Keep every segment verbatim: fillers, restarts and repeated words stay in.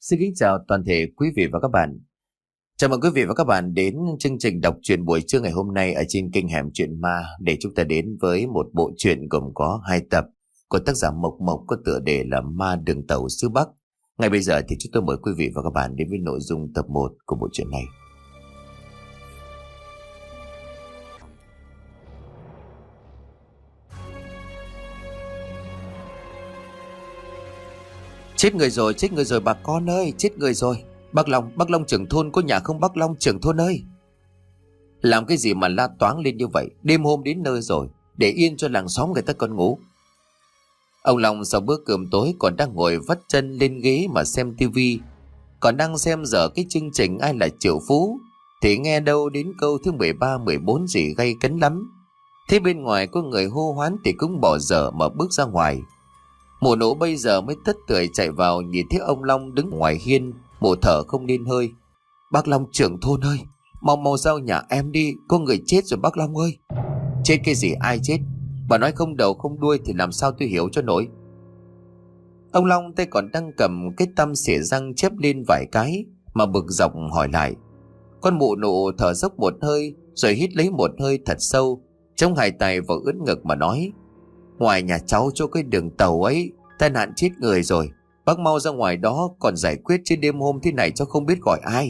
Xin kính chào toàn thể quý vị và các bạn. Chào mừng quý vị và các bạn đến chương trình đọc truyện buổi trưa ngày hôm nay ở trên kênh Hẻm Truyện Ma, để chúng ta đến với một bộ truyện gồm có hai tập của tác giả Mộc Mộc có tựa đề là Ma Đường Tàu Xứ Bắc. Ngay bây giờ thì chúng tôi mời quý vị và các bạn đến với nội dung tập một của bộ truyện này. Chết người rồi, chết người rồi bà con ơi, chết người rồi. Bác Long, bác Long trưởng thôn có nhà không bác Long trưởng thôn ơi? Làm cái gì mà la toáng lên như vậy? Đêm hôm đến nơi rồi, để yên cho làng xóm người ta còn ngủ. Ông Long sau bữa cơm tối còn đang ngồi vắt chân lên ghế mà xem tivi, còn đang xem dở cái chương trình Ai Là Triệu Phú, thì nghe đâu đến câu thứ mười ba mười bốn gì gay cấn lắm. Thế bên ngoài có người hô hoán thì cũng bỏ dở mà bước ra ngoài. Mụ nổ bây giờ mới tất tưởi chạy vào, nhìn thấy ông Long đứng ngoài hiên, mụ thở không nên hơi. Bác Long trưởng thôn ơi, mau mau giao nhà em đi, có người chết rồi bác Long ơi. Chết cái gì, ai chết? Bà nói không đầu không đuôi thì làm sao tôi hiểu cho nổi. Ông Long tay còn đang cầm cái tăm xỉa răng chép lên vài cái mà bực dọc hỏi lại. Con mụ nụ thở dốc một hơi rồi hít lấy một hơi thật sâu, chống hai tay vào ướt ngực mà nói: Ngoài nhà cháu chỗ cái đường tàu ấy, tai nạn chết người rồi. Bác mau ra ngoài đó còn giải quyết, chứ đêm hôm thế này cháu không biết gọi ai.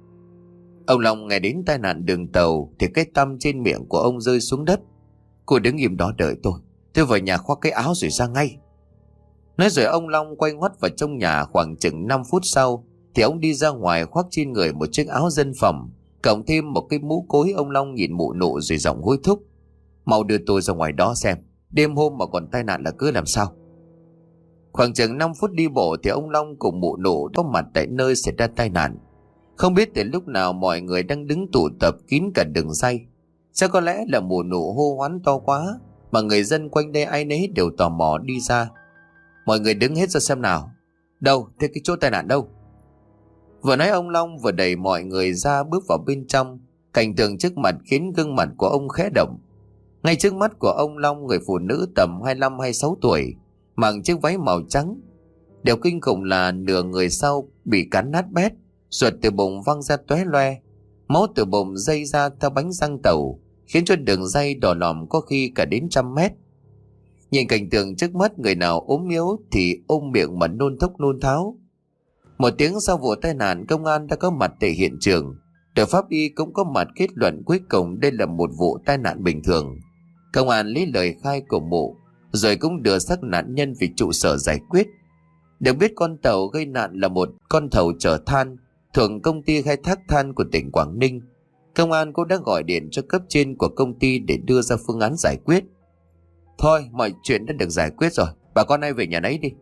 Ông Long nghe đến tai nạn đường tàu thì cái tăm trên miệng của ông rơi xuống đất. Cô đứng im đó đợi tôi, tôi vào nhà khoác cái áo rồi ra ngay. Nói rồi ông Long quay ngoắt vào trong nhà. Khoảng chừng năm phút sau thì ông đi ra ngoài khoác trên người một chiếc áo dân phẩm, cộng thêm một cái mũ cối. Ông Long nhìn mụ nụ rồi giọng hối thúc: Mau đưa tôi ra ngoài đó xem, đêm hôm mà còn tai nạn là cứ làm sao. Khoảng chừng năm phút đi bộ thì ông Long cùng mụ nụ có mặt tại nơi xảy ra tai nạn. Không biết từ lúc nào mọi người đang đứng tụ tập kín cả đường ray. Chắc có lẽ là mụ nụ hô hoán to quá mà người dân quanh đây ai nấy đều tò mò đi ra. Mọi người đứng hết ra xem nào. Đâu, thế cái chỗ tai nạn đâu? Vừa nói ông Long vừa đẩy mọi người ra bước vào bên trong. Cảnh tượng trước mặt khiến gương mặt của ông khẽ động. Ngay trước mắt của ông Long, người phụ nữ tầm hai mươi lăm hai mươi sáu tuổi, mặc chiếc váy màu trắng. Điều kinh khủng là nửa người sau bị cắn nát bét, ruột từ bụng văng ra tóe loe, máu từ bụng dây ra theo bánh răng tàu, khiến cho đường ray đỏ lòm có khi cả đến trăm mét. Nhìn cảnh tượng trước mắt, người nào ốm yếu thì ôm miệng mà nôn thốc nôn tháo. Một tiếng sau vụ tai nạn, công an đã có mặt tại hiện trường. Đội pháp y cũng có mặt kết luận cuối cùng đây là một vụ tai nạn bình thường. Công an lấy lời khai của mụ rồi cũng đưa xác nạn nhân về trụ sở giải quyết. Được biết con tàu gây nạn là một con tàu chở than thuộc công ty khai thác than của tỉnh Quảng Ninh. Công an cũng đã gọi điện cho cấp trên của công ty để đưa ra phương án giải quyết. Thôi, mọi chuyện đã được giải quyết rồi, bà con ai về nhà nấy đi.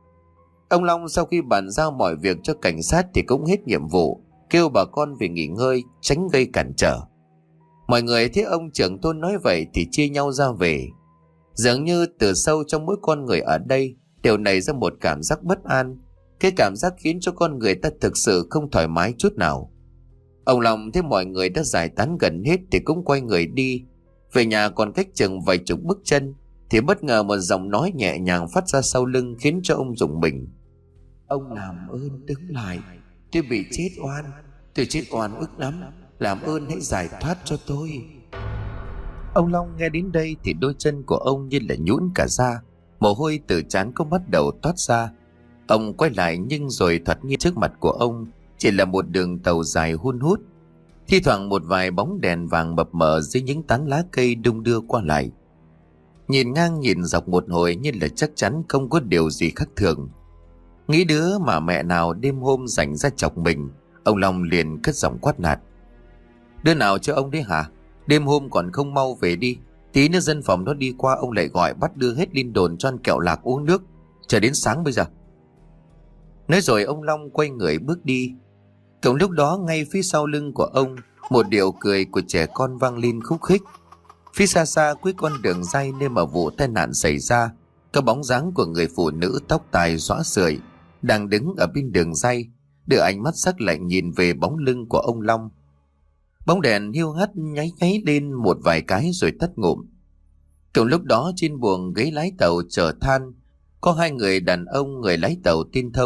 Ông Long sau khi bàn giao mọi việc cho cảnh sát thì cũng hết nhiệm vụ, kêu bà con về nghỉ ngơi, tránh gây cản trở. Mọi người thấy ông trưởng thôn nói vậy thì chia nhau ra về. Dường như từ sâu trong mỗi con người ở đây đều nảy ra một cảm giác bất an. Cái cảm giác khiến cho con người ta thực sự không thoải mái chút nào. Ông Long thấy mọi người đã giải tán gần hết thì cũng quay người đi. Về nhà còn cách chừng vài chục bước chân thì bất ngờ một giọng nói nhẹ nhàng phát ra sau lưng, khiến cho ông rùng mình. Ông làm ơn đứng lại, tôi bị chết oan, tôi chết oan ức lắm, làm ơn hãy giải thoát cho tôi. Ông Long nghe đến đây thì đôi chân của ông như là nhũn cả ra, mồ hôi từ trán cũng bắt đầu toát ra. Ông quay lại nhưng rồi thoạt nhiên trước mặt của ông chỉ là một đường tàu dài hun hút, thi thoảng một vài bóng đèn vàng mập mờ dưới những tán lá cây đung đưa qua lại. Nhìn ngang nhìn dọc một hồi như là chắc chắn không có điều gì khác thường. Nghĩ đứa mà mẹ nào đêm hôm rảnh ra chọc mình, ông Long liền cất giọng quát nạt. Đứa nào cho ông đấy hả? Đêm hôm còn không mau về đi. Tí nữa dân phòng nó đi qua ông lại gọi bắt đưa hết lên đồn cho ăn kẹo lạc uống nước, chờ đến sáng bây giờ. Nói rồi ông Long quay người bước đi. Cùng lúc đó ngay phía sau lưng của ông, một điệu cười của trẻ con vang lên khúc khích. Phía xa xa cuối con đường ray nơi mà vụ tai nạn xảy ra, có bóng dáng của người phụ nữ tóc tai xõa sưởi đang đứng ở bên đường ray, đưa ánh mắt sắc lạnh nhìn về bóng lưng của ông Long. Bóng đèn hiu hắt nháy nháy lên một vài cái rồi tắt ngụm. Cùng lúc đó trên buồng ghế lái tàu chở than, có hai người đàn ông, người lái tàu tên Thông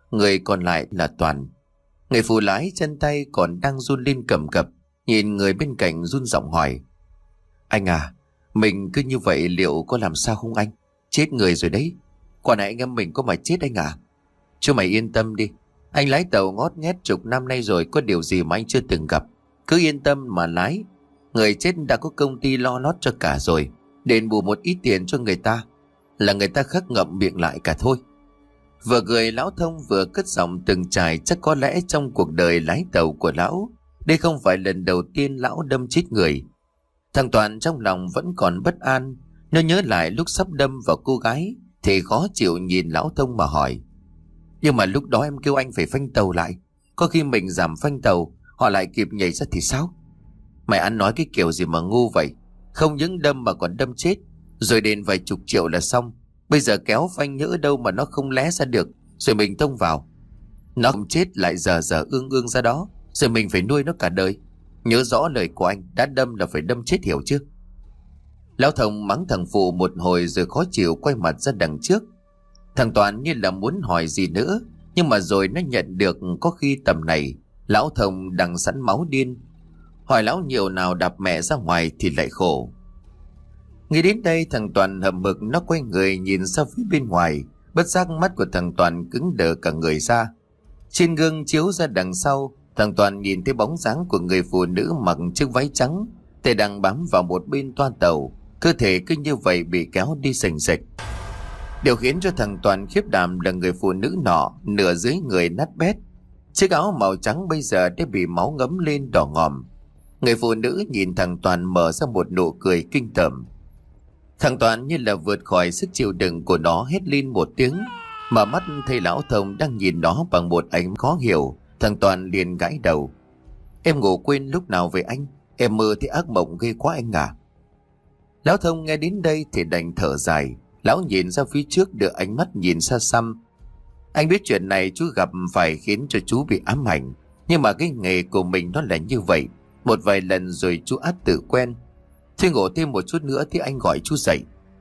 người còn lại là Toàn. Người phụ lái chân tay còn đang run lên cầm cập, nhìn người bên cạnh run giọng hỏi: Anh à, mình cứ như vậy liệu có làm sao không anh? Chết người rồi đấy. Quả này anh em mình có mà chết anh à? Chú mày yên tâm đi. Anh lái tàu ngót nghét chục năm nay rồi, có điều gì mà anh chưa từng gặp. Cứ yên tâm mà lái. Người chết đã có công ty lo lót cho cả rồi. Đền bù một ít tiền cho người ta là người ta khắc ngậm miệng lại cả thôi. Vừa cười lão Thông vừa cất giọng từng trải. Chắc có lẽ trong cuộc đời lái tàu của lão, đây không phải lần đầu tiên lão đâm chết người. Thằng Toàn trong lòng vẫn còn bất an. Nó nhớ lại lúc sắp đâm vào cô gái thì khó chịu nhìn lão Thông mà hỏi: Nhưng mà lúc đó em kêu anh phải phanh tàu lại, có khi mình giảm phanh tàu họ lại kịp nhảy ra thì sao? Mày ăn nói cái kiểu gì mà ngu vậy? Không những đâm mà còn đâm chết, rồi đền vài chục triệu là xong. Bây giờ kéo phanh nhỡ đâu mà nó không lé ra được, rồi mình tông vào, nó không chết lại giờ giờ ương ương ra đó, rồi mình phải nuôi nó cả đời. Nhớ rõ lời của anh, đã đâm là phải đâm chết, hiểu chưa? Lão Thông mắng thằng phụ một hồi rồi khó chịu quay mặt ra đằng trước. Thằng Toàn như là muốn hỏi gì nữa, nhưng mà rồi nó nhận được có khi tầm này lão Thông đang sẵn máu điên. Hỏi lão nhiều nào đạp mẹ ra ngoài thì lại khổ. Nghĩ đến đây thằng Toàn hậm hực, nó quay người nhìn ra phía bên ngoài. Bất giác mắt của thằng Toàn cứng đờ cả người ra. Trên gương chiếu ra đằng sau, thằng Toàn nhìn thấy bóng dáng của người phụ nữ mặc chiếc váy trắng, tay đang bám vào một bên toa tàu, cơ thể cứ như vậy bị kéo đi sành sạch. Điều khiến cho thằng Toàn khiếp đảm là người phụ nữ nọ nửa dưới người nát bét, chiếc áo màu trắng bây giờ đã bị máu ngấm lên đỏ ngòm. Người phụ nữ nhìn thằng Toàn mở ra một nụ cười kinh tởm. Thằng Toàn như là vượt khỏi sức chịu đựng của nó, hét lên một tiếng. Mà mắt thấy lão Thông đang nhìn nó bằng một ánh khó hiểu, thằng Toàn liền gãi đầu: Em ngủ quên lúc nào về anh? Em mơ thấy ác mộng ghê quá anh à? Lão Thông nghe đến đây thì đành thở dài. Lão nhìn ra phía trước, đưa ánh mắt nhìn xa xăm. Anh biết chuyện này chú gặp phải khiến cho chú bị ám ảnh, nhưng mà cái nghề của mình nó là như vậy. Một vài lần rồi chú ắt tự quen. Thôi ngủ thêm một chút nữa thì anh gọi chú dậy.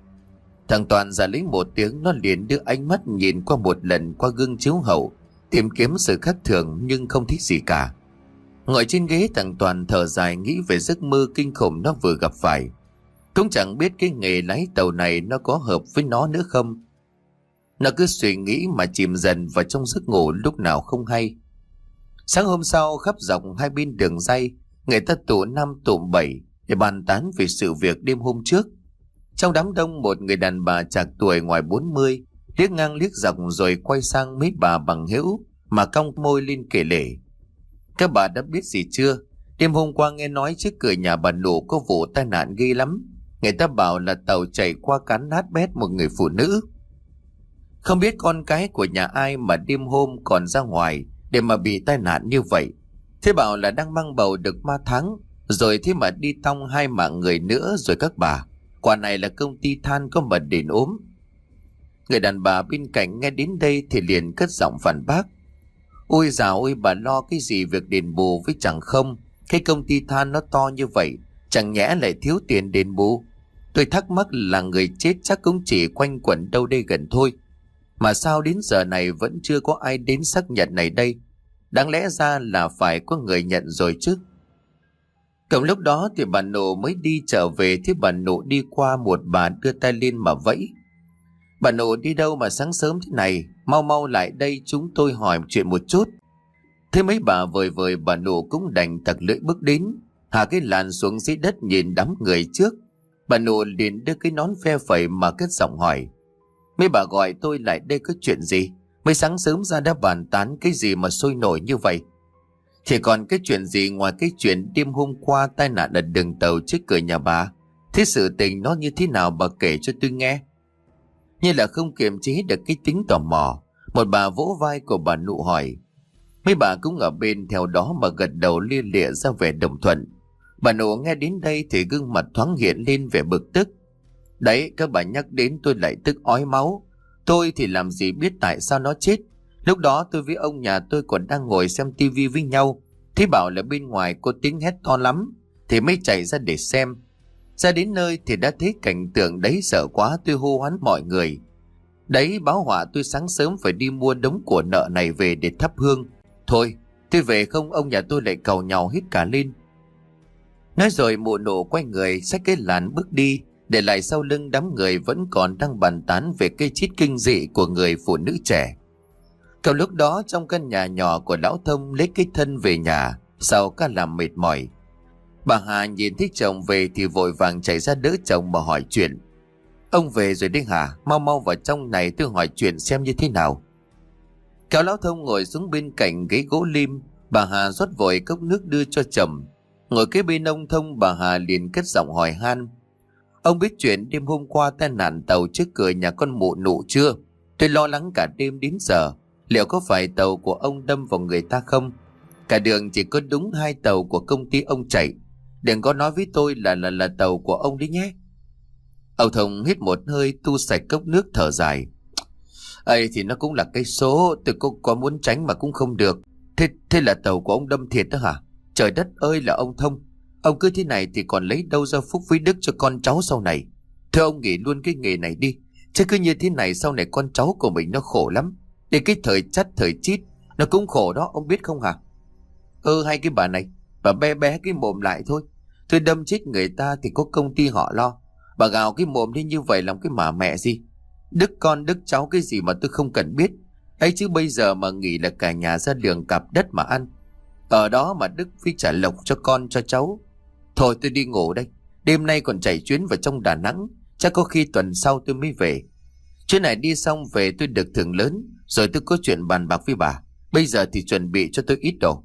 Thằng Toàn ra lấy một tiếng, nó liền đưa ánh mắt nhìn qua một lần qua gương chiếu hậu, tìm kiếm sự khác thường nhưng không thích gì cả. Ngồi trên ghế, thằng Toàn thở dài nghĩ về giấc mơ kinh khủng nó vừa gặp phải. Cũng chẳng biết cái nghề lái tàu này nó có hợp với nó nữa không. Nó cứ suy nghĩ mà chìm dần vào trong giấc ngủ lúc nào không hay. Sáng hôm sau, khắp dọc hai bên đường ray, người ta tụ năm tụ bảy để bàn tán về sự việc đêm hôm trước. Trong đám đông, một người đàn bà trạc tuổi ngoài bốn mươi liếc ngang liếc dọc rồi quay sang mấy bà bằng hữu mà cong môi lên kể lể: Các bà đã biết gì chưa? Đêm hôm qua nghe nói trước cửa nhà bà Nụ có vụ tai nạn ghê lắm. Người ta bảo là tàu chạy qua cán nát bét một người phụ nữ. Không biết con cái của nhà ai mà đêm hôm còn ra ngoài để mà bị tai nạn như vậy. Thế bảo là đang mang bầu được ba tháng, rồi thế mà đi tong hai mạng người nữa rồi các bà. Quả này là công ty than có mà đền ốm. Người đàn bà bên cạnh nghe đến đây thì liền cất giọng phản bác: Ôi dào ôi, bà lo cái gì việc đền bù với chẳng không? Cái công ty than nó to như vậy, chẳng nhẽ lại thiếu tiền đền bù? Tôi thắc mắc là người chết chắc cũng chỉ quanh quẩn đâu đây gần thôi, mà sao đến giờ này vẫn chưa có ai đến xác nhận này đây? Đáng lẽ ra là phải có người nhận rồi chứ. Cộng lúc đó thì bà Nụ mới đi trở về, thì bà Nụ đi qua một bà đưa tay lên mà vẫy: Bà Nụ đi đâu mà sáng sớm thế này? Mau mau lại đây, chúng tôi hỏi chuyện một chút. Thế mấy bà vời vời, bà Nụ cũng đành tặc lưỡi bước đến, hạ cái làn xuống dưới đất nhìn đám người trước. Bà Nụ liền đưa cái nón phe phẩy mà cất giọng hỏi: Mấy bà gọi tôi lại đây có chuyện gì? Mới sáng sớm ra đã bàn tán cái gì mà sôi nổi như vậy? Thì còn cái chuyện gì ngoài cái chuyện đêm hôm qua tai nạn ở đường tàu trước cửa nhà bà? Thế sự tình nó như thế nào bà kể cho tôi nghe. Như là không kiềm chế được cái tính tò mò, một bà vỗ vai của bà Nụ hỏi. Mấy bà cũng ở bên theo đó mà gật đầu lia lịa ra vẻ đồng thuận. Bà Nụ nghe đến đây thì gương mặt thoáng hiện lên vẻ bực tức. Đấy, các bà nhắc đến tôi lại tức ói máu. Tôi thì làm gì biết tại sao nó chết. Lúc đó tôi với ông nhà tôi còn đang ngồi xem tivi với nhau, thế bảo là bên ngoài có tiếng hét to lắm thì mới chạy ra để xem. Ra đến nơi thì đã thấy cảnh tượng đấy, sợ quá tôi hô hoán mọi người. Đấy, báo họa tôi sáng sớm phải đi mua đống của nợ này về để thắp hương. Thôi, tôi về không ông nhà tôi lại cầu nhau hết cả lên. Nói rồi mụ nổ quay người xách cái làn bước đi, để lại sau lưng đám người vẫn còn đang bàn tán về cây chít kinh dị của người phụ nữ trẻ. Cậu lúc đó trong căn nhà nhỏ của lão Thông lấy cái thân về nhà sau cả làm mệt mỏi. Bà Hà nhìn thấy chồng về thì vội vàng chạy ra đỡ chồng mà hỏi chuyện. Ông về rồi đấy hả? Mau mau vào trong này tôi hỏi chuyện xem như thế nào. Kéo lão Thông ngồi xuống bên cạnh ghế gỗ lim, bà Hà rót vội cốc nước đưa cho chồng. Ngồi kế bên ông Thông, bà Hà liền cất giọng hỏi han. Ông biết chuyện đêm hôm qua tai nạn tàu trước cửa nhà con mụ nụ chưa? Tôi lo lắng cả đêm đến giờ. Liệu có phải tàu của ông đâm vào người ta không? Cả đường chỉ có đúng hai tàu của công ty ông chạy. Đừng có nói với tôi là là là tàu của ông đấy nhé. Ông Thông hít một hơi tu sạch cốc nước thở dài. Ây thì nó cũng là cái số, tôi cũng có muốn tránh mà cũng không được. Thế, thế là tàu của ông đâm thiệt đó hả? Trời đất ơi là ông Thông. Ông cứ thế này thì còn lấy đâu ra phúc với đức cho con cháu sau này. Thưa ông nghỉ luôn cái nghề này đi. Chứ cứ như thế này sau này con cháu của mình nó khổ lắm. Để cái thời chắt thời chít nó cũng khổ đó, ông biết không hả? Ừ, hay cái bà này, bà bé bé cái mồm lại thôi. Tôi đâm chết người ta thì có công ty họ lo. Bà gào cái mồm đi như vậy làm cái mà mẹ gì. Đức con đức cháu cái gì mà tôi không cần biết. Ấy chứ bây giờ mà nghỉ là cả nhà ra đường cặp đất mà ăn. Ở đó mà Đức phải trả lộc cho con cho cháu. Thôi tôi đi ngủ đây. Đêm nay còn chạy chuyến vào trong Đà Nẵng. Chắc có khi tuần sau tôi mới về. Chuyến này đi xong về tôi được thưởng lớn. Rồi tôi có chuyện bàn bạc với bà. Bây giờ thì chuẩn bị cho tôi ít đồ.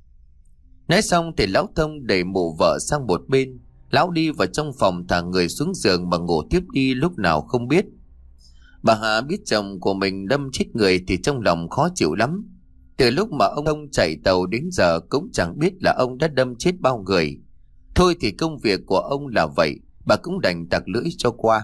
Nói xong thì lão Thông đẩy mụ vợ sang một bên. Lão đi vào trong phòng thả người xuống giường mà ngủ tiếp đi lúc nào không biết. Bà Hà biết chồng của mình đâm chết người thì trong lòng khó chịu lắm. Từ lúc mà ông Thông chạy tàu đến giờ cũng chẳng biết là ông đã đâm chết bao người. Thôi thì công việc của ông là vậy, bà cũng đành tặc lưỡi cho qua.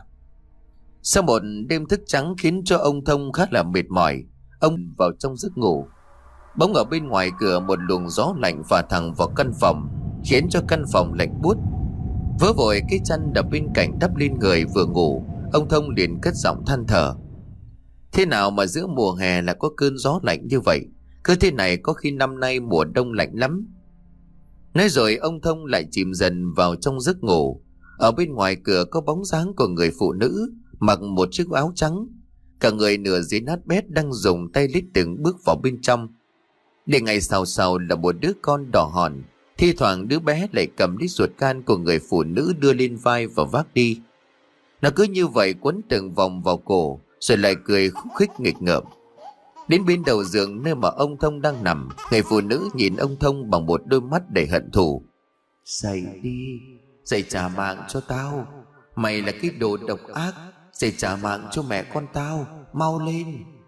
Sau một đêm thức trắng khiến cho ông Thông khá là mệt mỏi, ông vào trong giấc ngủ. Bỗng ở bên ngoài cửa một luồng gió lạnh phả thẳng vào căn phòng, khiến cho căn phòng lạnh buốt. Vớ vội cái chăn đập bên cạnh đắp lên người vừa ngủ, ông Thông liền cất giọng than thở. Thế nào mà giữa mùa hè là có cơn gió lạnh như vậy? Cứ thế này có khi năm nay mùa đông lạnh lắm. Nói rồi ông Thông lại chìm dần vào trong giấc ngủ. Ở bên ngoài cửa có bóng dáng của người phụ nữ mặc một chiếc áo trắng, cả người nửa dưới nát bét đang dùng tay lít từng bước vào bên trong. Để ngày sau sau là một đứa con đỏ hòn, thi thoảng đứa bé lại cầm lấy ruột gan của người phụ nữ đưa lên vai và vác đi. Nó cứ như vậy quấn từng vòng vào cổ, rồi lại cười khúc khích nghịch ngợm. Đến bên đầu giường nơi mà ông Thông đang nằm, người phụ nữ nhìn ông Thông bằng một đôi mắt đầy hận thù. Dậy đi, dậy trả mạng cho tao. Mày là cái đồ độc ác, dậy trả mạng cho mẹ con tao, mau lên.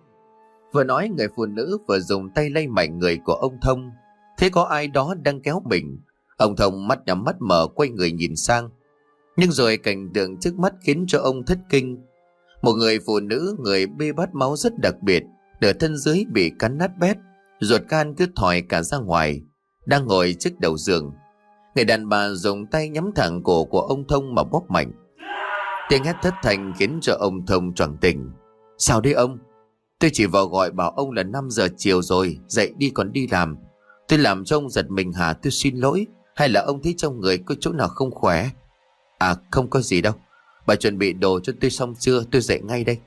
Vừa nói người phụ nữ vừa dùng tay lay mạnh người của ông Thông. Thế có ai đó đang kéo mình. Ông Thông mắt nhắm mắt mở quay người nhìn sang. Nhưng rồi cảnh tượng trước mắt khiến cho ông thất kinh. Một người phụ nữ người bê bát máu rất đặc biệt, nửa thân dưới bị cắn nát bét, ruột gan cứ thòi cả ra ngoài, đang ngồi trước đầu giường. Người đàn bà dùng tay nhắm thẳng cổ của ông Thông mà bóp mạnh. Tiếng hét thất thanh khiến cho ông Thông choàng tỉnh. Sao đấy ông? Tôi chỉ vào gọi bảo ông là năm giờ chiều rồi, dậy đi còn đi làm. Tôi làm cho ông giật mình hả? Tôi xin lỗi. Hay là ông thấy trong người có chỗ nào không khỏe? À không có gì đâu. Bà chuẩn bị đồ cho tôi xong chưa? Tôi dậy ngay đây.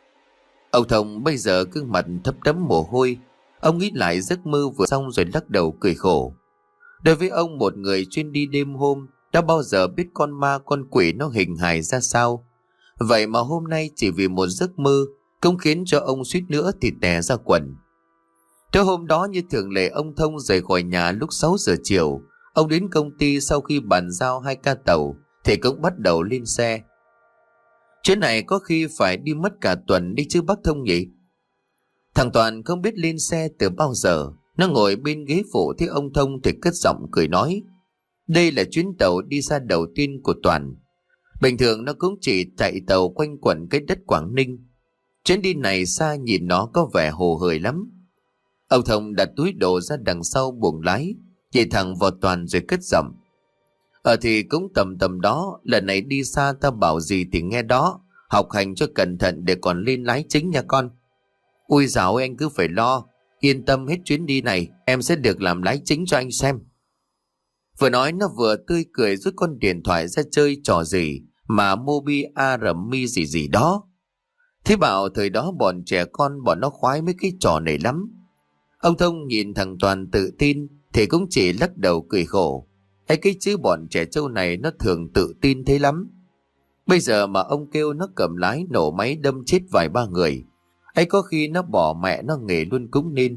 Ông Thông bây giờ gương mặt thấm đẫm mồ hôi. Ông nghĩ lại giấc mơ vừa xong rồi lắc đầu cười khổ. Đối với ông, một người chuyên đi đêm hôm đã bao giờ biết con ma con quỷ nó hình hài ra sao. Vậy mà hôm nay chỉ vì một giấc mơ cũng khiến cho ông suýt nữa thì tè ra quần. Tới hôm đó như thường lệ, ông Thông rời khỏi nhà lúc sáu giờ chiều. Ông đến công ty sau khi bàn giao hai ca tàu thì cũng bắt đầu lên xe. Chuyến này có khi phải đi mất cả tuần đi chứ bác Thông nhỉ? Thằng Toàn không biết lên xe từ bao giờ. Nó ngồi bên ghế phụ thấy ông Thông thì cất giọng cười nói. Đây là chuyến tàu đi xa đầu tiên của Toàn. Bình thường nó cũng chỉ chạy tàu quanh quẩn cái đất Quảng Ninh. Chuyến đi này xa nhìn nó có vẻ hồ hởi lắm. Ông Thông đặt túi đồ ra đằng sau buồng lái, chạy thẳng vào Toàn rồi cất giọng. Ở thì cũng tầm tầm đó, lần này đi xa ta bảo gì thì nghe đó. Học hành cho cẩn thận để còn lên lái chính nha con. Ui dạo anh cứ phải lo. Yên tâm, hết chuyến đi này em sẽ được làm lái chính cho anh xem. Vừa nói nó vừa tươi cười rút con điện thoại ra chơi trò gì mà Mobi a rầm mi gì gì đó. Thế bảo thời đó bọn trẻ con bọn nó khoái mấy cái trò này lắm. Ông Thông nhìn thằng Toàn tự tin thì cũng chỉ lắc đầu cười khổ. Hay cái chứ bọn trẻ trâu này nó thường tự tin thế lắm. Bây giờ mà ông kêu nó cầm lái nổ máy đâm chết vài ba người, ấy có khi nó bỏ mẹ nó nghề luôn cũng nên.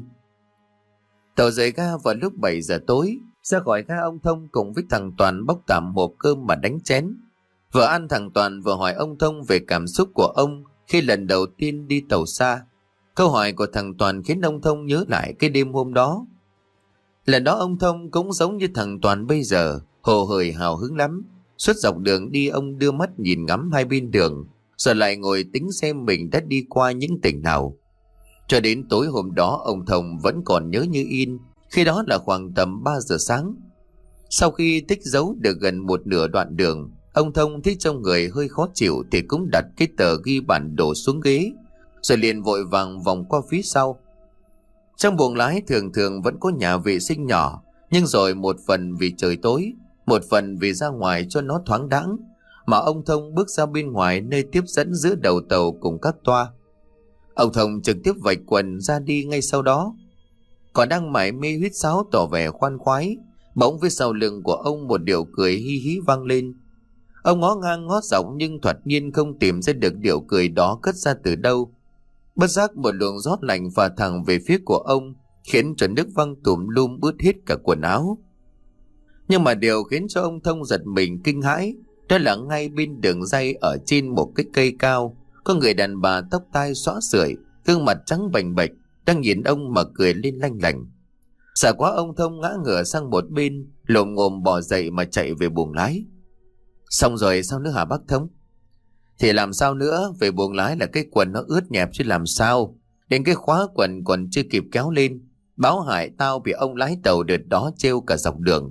Tàu rời ga vào lúc bảy giờ tối. Ra khỏi ga, ông Thông cùng với thằng Toàn bóc tạm hộp cơm mà đánh chén. Vừa ăn thằng Toàn vừa hỏi ông Thông về cảm xúc của ông khi lần đầu tiên đi tàu xa. Câu hỏi của thằng Toàn khiến ông Thông nhớ lại cái đêm hôm đó. Lần đó ông Thông cũng giống như thằng Toàn bây giờ, hồ hởi hào hứng lắm. Suốt dọc đường đi ông đưa mắt nhìn ngắm hai bên đường, rồi lại ngồi tính xem mình đã đi qua những tỉnh nào. Cho đến tối hôm đó ông Thông vẫn còn nhớ như in, khi đó là khoảng tầm ba giờ sáng. Sau khi tích dấu được gần một nửa đoạn đường, ông Thông thấy trong người hơi khó chịu thì cũng đặt cái tờ ghi bản đồ xuống ghế, rồi liền vội vàng vòng qua phía sau. Trong buồng lái thường thường vẫn có nhà vệ sinh nhỏ, nhưng rồi một phần vì trời tối, một phần vì ra ngoài cho nó thoáng đãng, mà ông Thông bước ra bên ngoài nơi tiếp dẫn giữa đầu tàu cùng các toa. Ông Thông trực tiếp vạch quần ra đi ngay sau đó. Còn đang mải mê huýt sáo tỏ vẻ khoan khoái, bỗng phía sau lưng của ông một điệu cười hi hí vang lên. Ông ngó ngang ngó dọc nhưng thoạt nhiên không tìm ra được điệu cười đó cất ra từ đâu. Bất giác một luồng gió lạnh phả thẳng về phía của ông, khiến cho nước văng tùm lum ướt hết cả quần áo. Nhưng mà điều khiến cho ông Thông giật mình kinh hãi, đó là ngay bên đường ray ở trên một cái cây cao, có người đàn bà tóc tai xõa sưởi, gương mặt trắng bềnh bệch, đang nhìn ông mà cười lên lanh lảnh. Sợ quá ông Thông ngã ngửa sang một bên, lồm ngồm bò dậy mà chạy về buồng lái. Xong rồi sao nữa hả bác Thông? Thì làm sao nữa, về buồng lái là cái quần nó ướt nhẹp chứ làm sao. Đến cái khóa quần còn chưa kịp kéo lên, báo hại tao bị ông lái tàu đợt đó trêu cả dọc đường.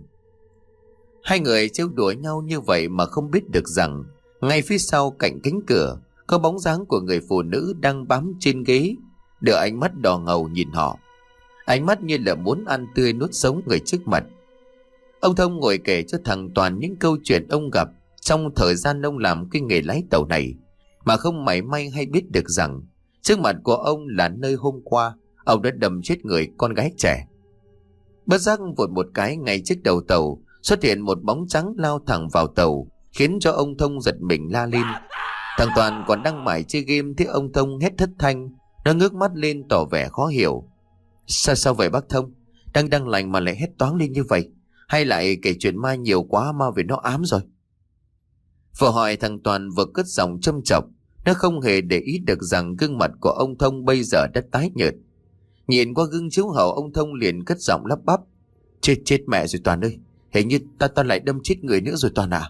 Hai người trêu đùa nhau như vậy mà không biết được rằng ngay phía sau cạnh cánh cửa có bóng dáng của người phụ nữ đang bám trên ghế, đưa ánh mắt đỏ ngầu nhìn họ. Ánh mắt như là muốn ăn tươi nuốt sống người trước mặt. Ông Thông ngồi kể cho thằng Toàn những câu chuyện ông gặp trong thời gian ông làm cái nghề lái tàu này, mà không mảy may hay biết được rằng trước mặt của ông là nơi hôm qua ông đã đâm chết người con gái trẻ. Bất giác vụt một cái, ngay trước đầu tàu xuất hiện một bóng trắng lao thẳng vào tàu, khiến cho ông Thông giật mình la lên. Thằng Toàn còn đang mải chơi game thì ông Thông hét thất thanh. Nó ngước mắt lên tỏ vẻ khó hiểu. Sao sao vậy bác Thông? Đang đang lành mà lại hét toáng lên như vậy? Hay lại kể chuyện ma nhiều quá, ma về nó ám rồi? Vừa hỏi thằng Toàn vừa cất giọng châm chọc. Nó không hề để ý được rằng gương mặt của ông Thông bây giờ đã tái nhợt. Nhìn qua gương chiếu hậu, ông Thông liền cất giọng lắp bắp. Chết chết mẹ rồi Toàn ơi, hình như ta ta lại đâm chết người nữa rồi Toàn à.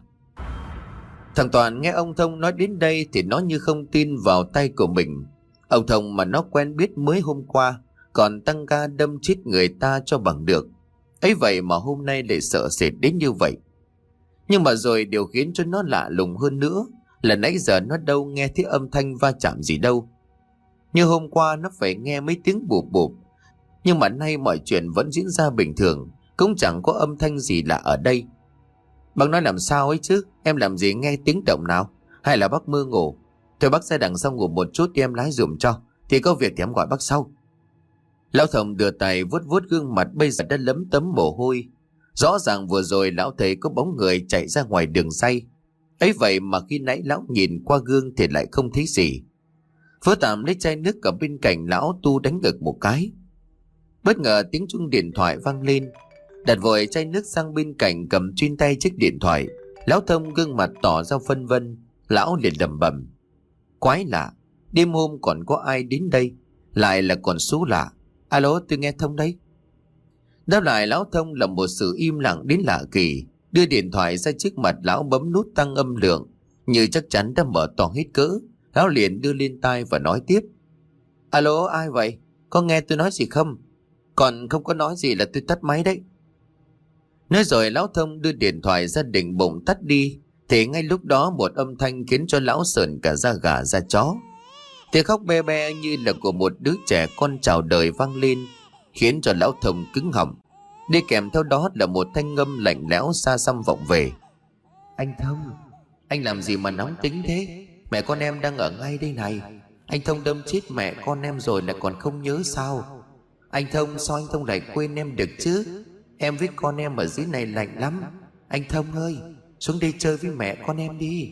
Thằng Toàn nghe ông Thông nói đến đây thì nó như không tin vào tay của mình. Ông Thông mà nó quen biết mới hôm qua còn tăng ga đâm chết người ta cho bằng được, ấy vậy mà hôm nay lại sợ sệt đến như vậy. Nhưng mà rồi điều khiến cho nó lạ lùng hơn nữa là nãy giờ nó đâu nghe thấy âm thanh va chạm gì đâu. Như hôm qua nó phải nghe mấy tiếng bụp bụp, nhưng mà nay mọi chuyện vẫn diễn ra bình thường, cũng chẳng có âm thanh gì lạ ở đây. Bác nói làm sao ấy chứ, em làm gì nghe tiếng động nào? Hay là bác mơ ngủ? Thôi bác ra đằng sau ngủ một chút đi em lái dùm cho, thì có việc thì em gọi bác sau. Lão Thông đưa tay vuốt vuốt gương mặt bây giờ đã lấm tấm mồ hôi. Rõ ràng vừa rồi lão thấy có bóng người chạy ra ngoài đường ray, ấy vậy mà khi nãy lão nhìn qua gương thì lại không thấy gì. Phớ tạm lấy chai nước ở bên cạnh lão tu đánh ngực một cái. Bất ngờ tiếng chuông điện thoại vang lên. Đặt vội chai nước sang bên cạnh, cầm trên tay chiếc điện thoại. Lão Thông gương mặt tỏ ra phân vân. Lão liền lẩm bẩm. Quái lạ, đêm hôm còn có ai đến đây, lại là con số lạ. Alo, tôi nghe Thông đấy. Đáp lại lão Thông là một sự im lặng đến lạ kỳ. Đưa điện thoại ra trước mặt lão, bấm nút tăng âm lượng, như chắc chắn đã mở to hết cỡ. Lão liền đưa lên tai và nói tiếp. Alo, ai vậy? Có nghe tôi nói gì không? Còn không có nói gì là tôi tắt máy đấy. Nói rồi lão Thông đưa điện thoại ra định bụng tắt đi, Thì ngay lúc đó một âm thanh khiến cho lão sởn cả da gà da chó. Tiếng khóc be be như là của một đứa trẻ con chào đời vang lên, khiến cho lão Thông cứng họng. Đi kèm theo đó là một thanh ngâm lạnh lẽo xa xăm vọng về. Anh Thông, anh làm gì mà nóng tính thế? Mẹ con em đang ở ngay đây này. Anh Thông đâm chết mẹ con em rồi lại còn không nhớ sao? Anh Thông, sao anh Thông lại quên em được chứ? Em với con em ở dưới này lạnh lắm. Anh Thông ơi, xuống đây chơi với mẹ con em đi.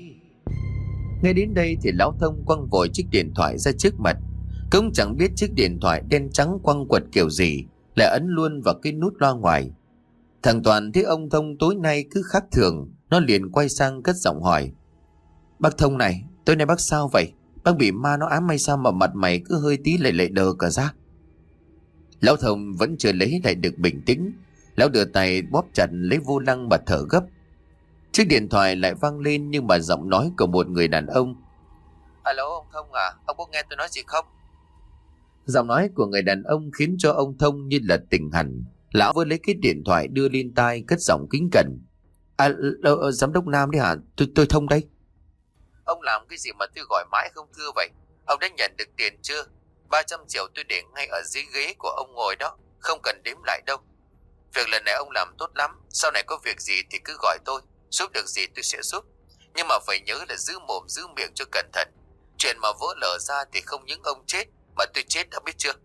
Ngay đến đây thì lão Thông quăng vội chiếc điện thoại ra trước mặt. Cũng chẳng biết chiếc điện thoại đen trắng quăng quật kiểu gì, lại ấn luôn vào cái nút loa ngoài. Thằng Toàn thấy ông Thông tối nay cứ khác thường, nó liền quay sang cất giọng hỏi: Bác Thông này, tối nay bác sao vậy? Bác bị ma nó ám hay sao mà mặt mày cứ hơi tí lệ lệ đờ cả ra? Lão Thông vẫn chưa lấy lại được bình tĩnh. Lão đưa tay bóp chặt lấy vô lăng mà thở gấp. Chiếc điện thoại lại vang lên nhưng mà giọng nói của một người đàn ông. Alo ông Thông à, ông có nghe tôi nói gì không? Giọng nói của người đàn ông khiến cho ông Thông như là tỉnh hẳn. Lão vừa lấy cái điện thoại đưa lên tai, cất giọng kính cẩn: À, l- giám đốc Nam đấy hả? Tôi, tôi Thông đây. Ông làm cái gì mà tôi gọi mãi không thưa vậy? Ông đã nhận được tiền chưa? ba trăm triệu tôi để ngay ở dưới ghế của ông ngồi đó, không cần đếm lại đâu. Việc lần này ông làm tốt lắm, sau này có việc gì thì cứ gọi tôi, giúp được gì tôi sẽ giúp. Nhưng mà phải nhớ là giữ mồm giữ miệng cho cẩn thận. Chuyện mà vỡ lở ra thì không những ông chết mà tôi chết đã, biết chưa?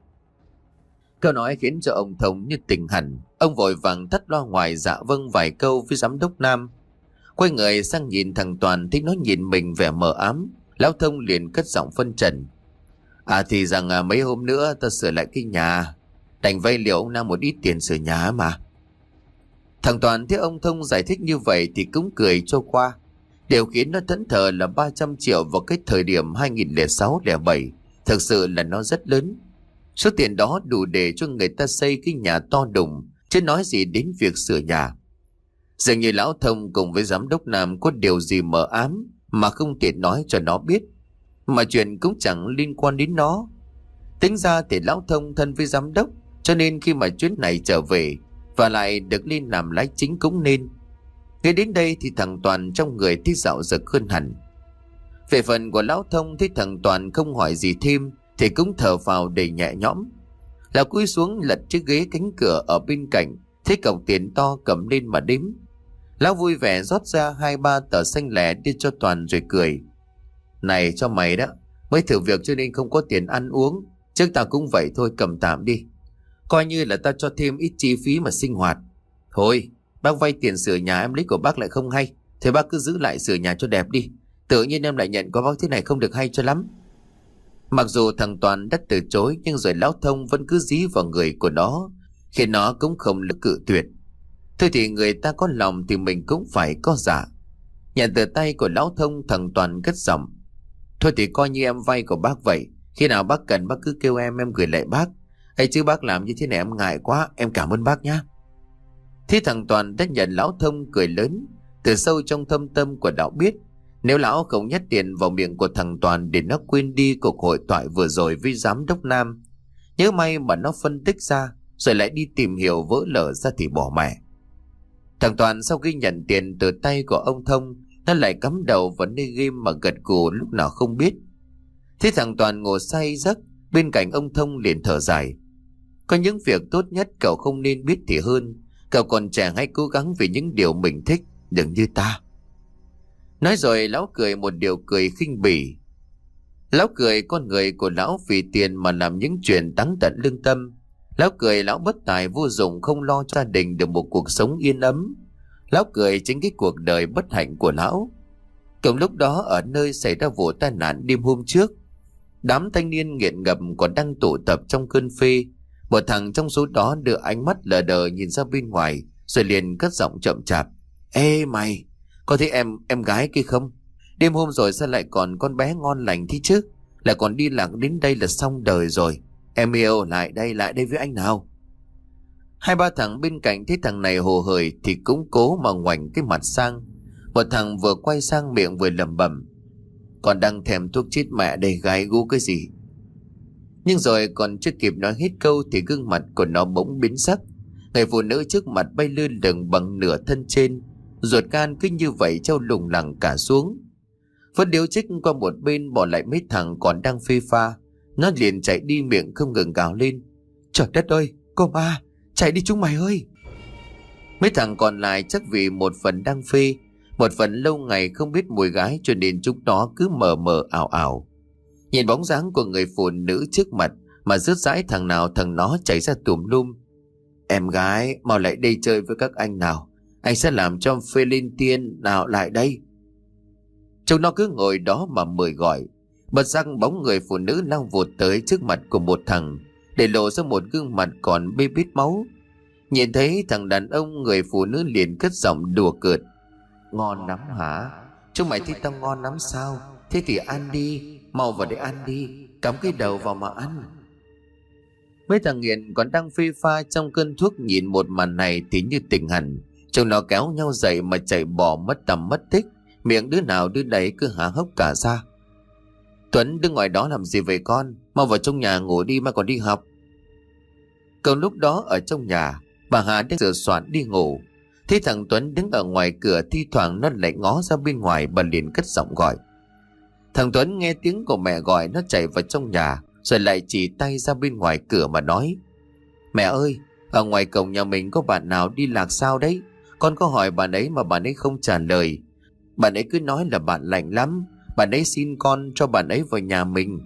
Câu nói khiến cho ông Thông như tỉnh hẳn. Ông vội vàng tắt loa ngoài dạ vâng vài câu với giám đốc Nam. Quay người sang nhìn thằng Toàn, thấy nó nhìn mình vẻ mờ ám. Lão Thông liền cất giọng phân trần: À thì rằng à, mấy hôm nữa ta sửa lại cái nhà, đành vay liệu ông Nam một ít tiền sửa nhà mà. Thằng Toàn thấy ông Thông giải thích như vậy thì cũng cười cho qua. Điều khiến nó thẫn thờ là ba trăm triệu vào cái thời điểm hai nghìn lẻ sáu lẻ bảy thực sự là nó rất lớn. Số tiền đó đủ để cho người ta xây cái nhà to đùng, chứ nói gì đến việc sửa nhà. Dường như lão Thông cùng với giám đốc Nam có điều gì mờ ám mà không tiện nói cho nó biết, mà chuyện cũng chẳng liên quan đến nó. Tính ra thì lão Thông thân với giám đốc, cho nên khi mà chuyến này trở về và lại được lên làm lái chính cũng nên. Ngay đến đây thì thằng Toàn trong người thấy dạo dực hơn hẳn. Về phần của lão Thông, thấy thằng Toàn không hỏi gì thêm thì cũng thở vào đầy nhẹ nhõm. Lão cúi xuống lật chiếc ghế cánh cửa ở bên cạnh, thấy cọc tiền to cầm lên mà đếm. Lão vui vẻ rót ra hai ba tờ xanh lẻ đưa cho Toàn rồi cười: Này cho mày đó, mới thử việc cho nên không có tiền ăn uống, trước tao cũng vậy thôi, cầm tạm đi, coi như là tao cho thêm ít chi phí mà sinh hoạt. Thôi bác vay tiền sửa nhà em lấy của bác lại không hay, thế bác cứ giữ lại sửa nhà cho đẹp đi, tự nhiên em lại nhận của bác thế này không được hay cho lắm. Mặc dù thằng Toàn đã từ chối, nhưng rồi lão Thông vẫn cứ dí vào người của nó, khiến nó cũng không lực cự tuyệt. Thôi thì người ta có lòng thì mình cũng phải có dạ. Nhận từ tay của lão Thông, thằng Toàn cất giọng: Thôi thì coi như em vay của bác vậy, khi nào bác cần bác cứ kêu em em gửi lại bác ấy, chứ bác làm như thế này em ngại quá, em cảm ơn bác nhá. Thế thằng Toàn đã nhận lão Thông cười lớn. Từ sâu trong thâm tâm của lão biết, nếu lão không nhét tiền vào miệng của thằng Toàn để nó quên đi cuộc hội thoại vừa rồi với giám đốc Nam, nhớ may mà nó phân tích ra rồi lại đi tìm hiểu vỡ lở ra thì bỏ mẹ. Thằng Toàn sau khi nhận tiền từ tay của ông Thông, nó lại cắm đầu vào nơi game mà gật gù lúc nào không biết. Thế thằng Toàn ngồi say giấc bên cạnh ông Thông liền thở dài: Có những việc tốt nhất cậu không nên biết thì hơn. Cậu còn trẻ, hãy cố gắng vì những điều mình thích, đừng như ta. Nói rồi lão cười một điều cười khinh bỉ. Lão cười con người của lão vì tiền mà làm những chuyện táng tận lương tâm. Lão cười lão bất tài vô dụng, không lo cho gia đình được một cuộc sống yên ấm. Lão cười chính cái cuộc đời bất hạnh của lão. Cùng lúc đó ở nơi xảy ra vụ tai nạn đêm hôm trước, đám thanh niên nghiện ngập còn đang tụ tập trong cơn phê. Một thằng trong số đó đưa ánh mắt lờ đờ nhìn ra bên ngoài, rồi liền cất giọng chậm chạp: Ê mày, có thấy em em gái kia không? Đêm hôm rồi sao lại còn con bé ngon lành thế chứ? Lại còn đi lạc đến đây là xong đời rồi. Em yêu, lại đây, lại đây với anh nào. Hai ba thằng bên cạnh thấy thằng này hồ hởi thì cũng cố mà ngoảnh cái mặt sang. Một thằng vừa quay sang miệng vừa lẩm bẩm: Còn đang thèm thuốc chết mẹ đây, gái gú cái gì? Nhưng rồi còn chưa kịp nói hết câu thì gương mặt của nó bỗng biến sắc. Người phụ nữ trước mặt bay lơ lửng bằng nửa thân trên, ruột gan cứ như vậy treo lủng lẳng cả xuống. Phất điếu trích qua một bên bỏ lại mấy thằng còn đang phê pha. Nó liền chạy đi miệng không ngừng gào lên: Trời đất ơi, cô ma, chạy đi chúng mày ơi! Mấy thằng còn lại chắc vì một phần đang phê, một phần lâu ngày không biết mùi gái, cho nên chúng nó cứ mờ mờ ảo ảo. Nhìn bóng dáng của người phụ nữ trước mặt mà rứt rãi thằng nào thằng nó chạy ra tùm lum. Em gái, mau lại đây chơi với các anh nào. Anh sẽ làm cho phê lên tiên, nào lại đây. Chúng nó cứ ngồi đó mà mời gọi. Bật giác bóng người phụ nữ lao vụt tới trước mặt của một thằng, để lộ ra một gương mặt còn bê bết máu. Nhìn thấy thằng đàn ông, người phụ nữ liền cất giọng đùa cợt: Ngon lắm hả? Chúng mày thấy tao ngon lắm sao? Thế thì ăn đi, mau vào đây ăn đi, cắm cái đầu vào mà ăn. Mấy thằng nghiện còn đang phê pha trong cơn thuốc nhìn một màn này thì như tỉnh hẳn. Chúng nó kéo nhau dậy mà chạy bỏ mất tầm mất tích, miệng đứa nào đứa đấy cứ há hốc cả ra. Tuấn, đứng ngoài đó làm gì vậy con? Mau vào trong nhà ngủ đi mà còn đi học. Còn lúc đó ở trong nhà, bà Hà đang sửa soạn đi ngủ. Thấy thằng Tuấn đứng ở ngoài cửa, thi thoảng nó lại ngó ra bên ngoài, bà liền cất giọng gọi. Thằng Tuấn nghe tiếng của mẹ gọi, nó chạy vào trong nhà, rồi lại chỉ tay ra bên ngoài cửa mà nói: Mẹ ơi, ở ngoài cổng nhà mình có bạn nào đi lạc sao đấy? Con có hỏi bạn ấy mà bạn ấy không trả lời. Bạn ấy cứ nói là bạn lạnh lắm, bạn ấy xin con cho bạn ấy vào nhà mình.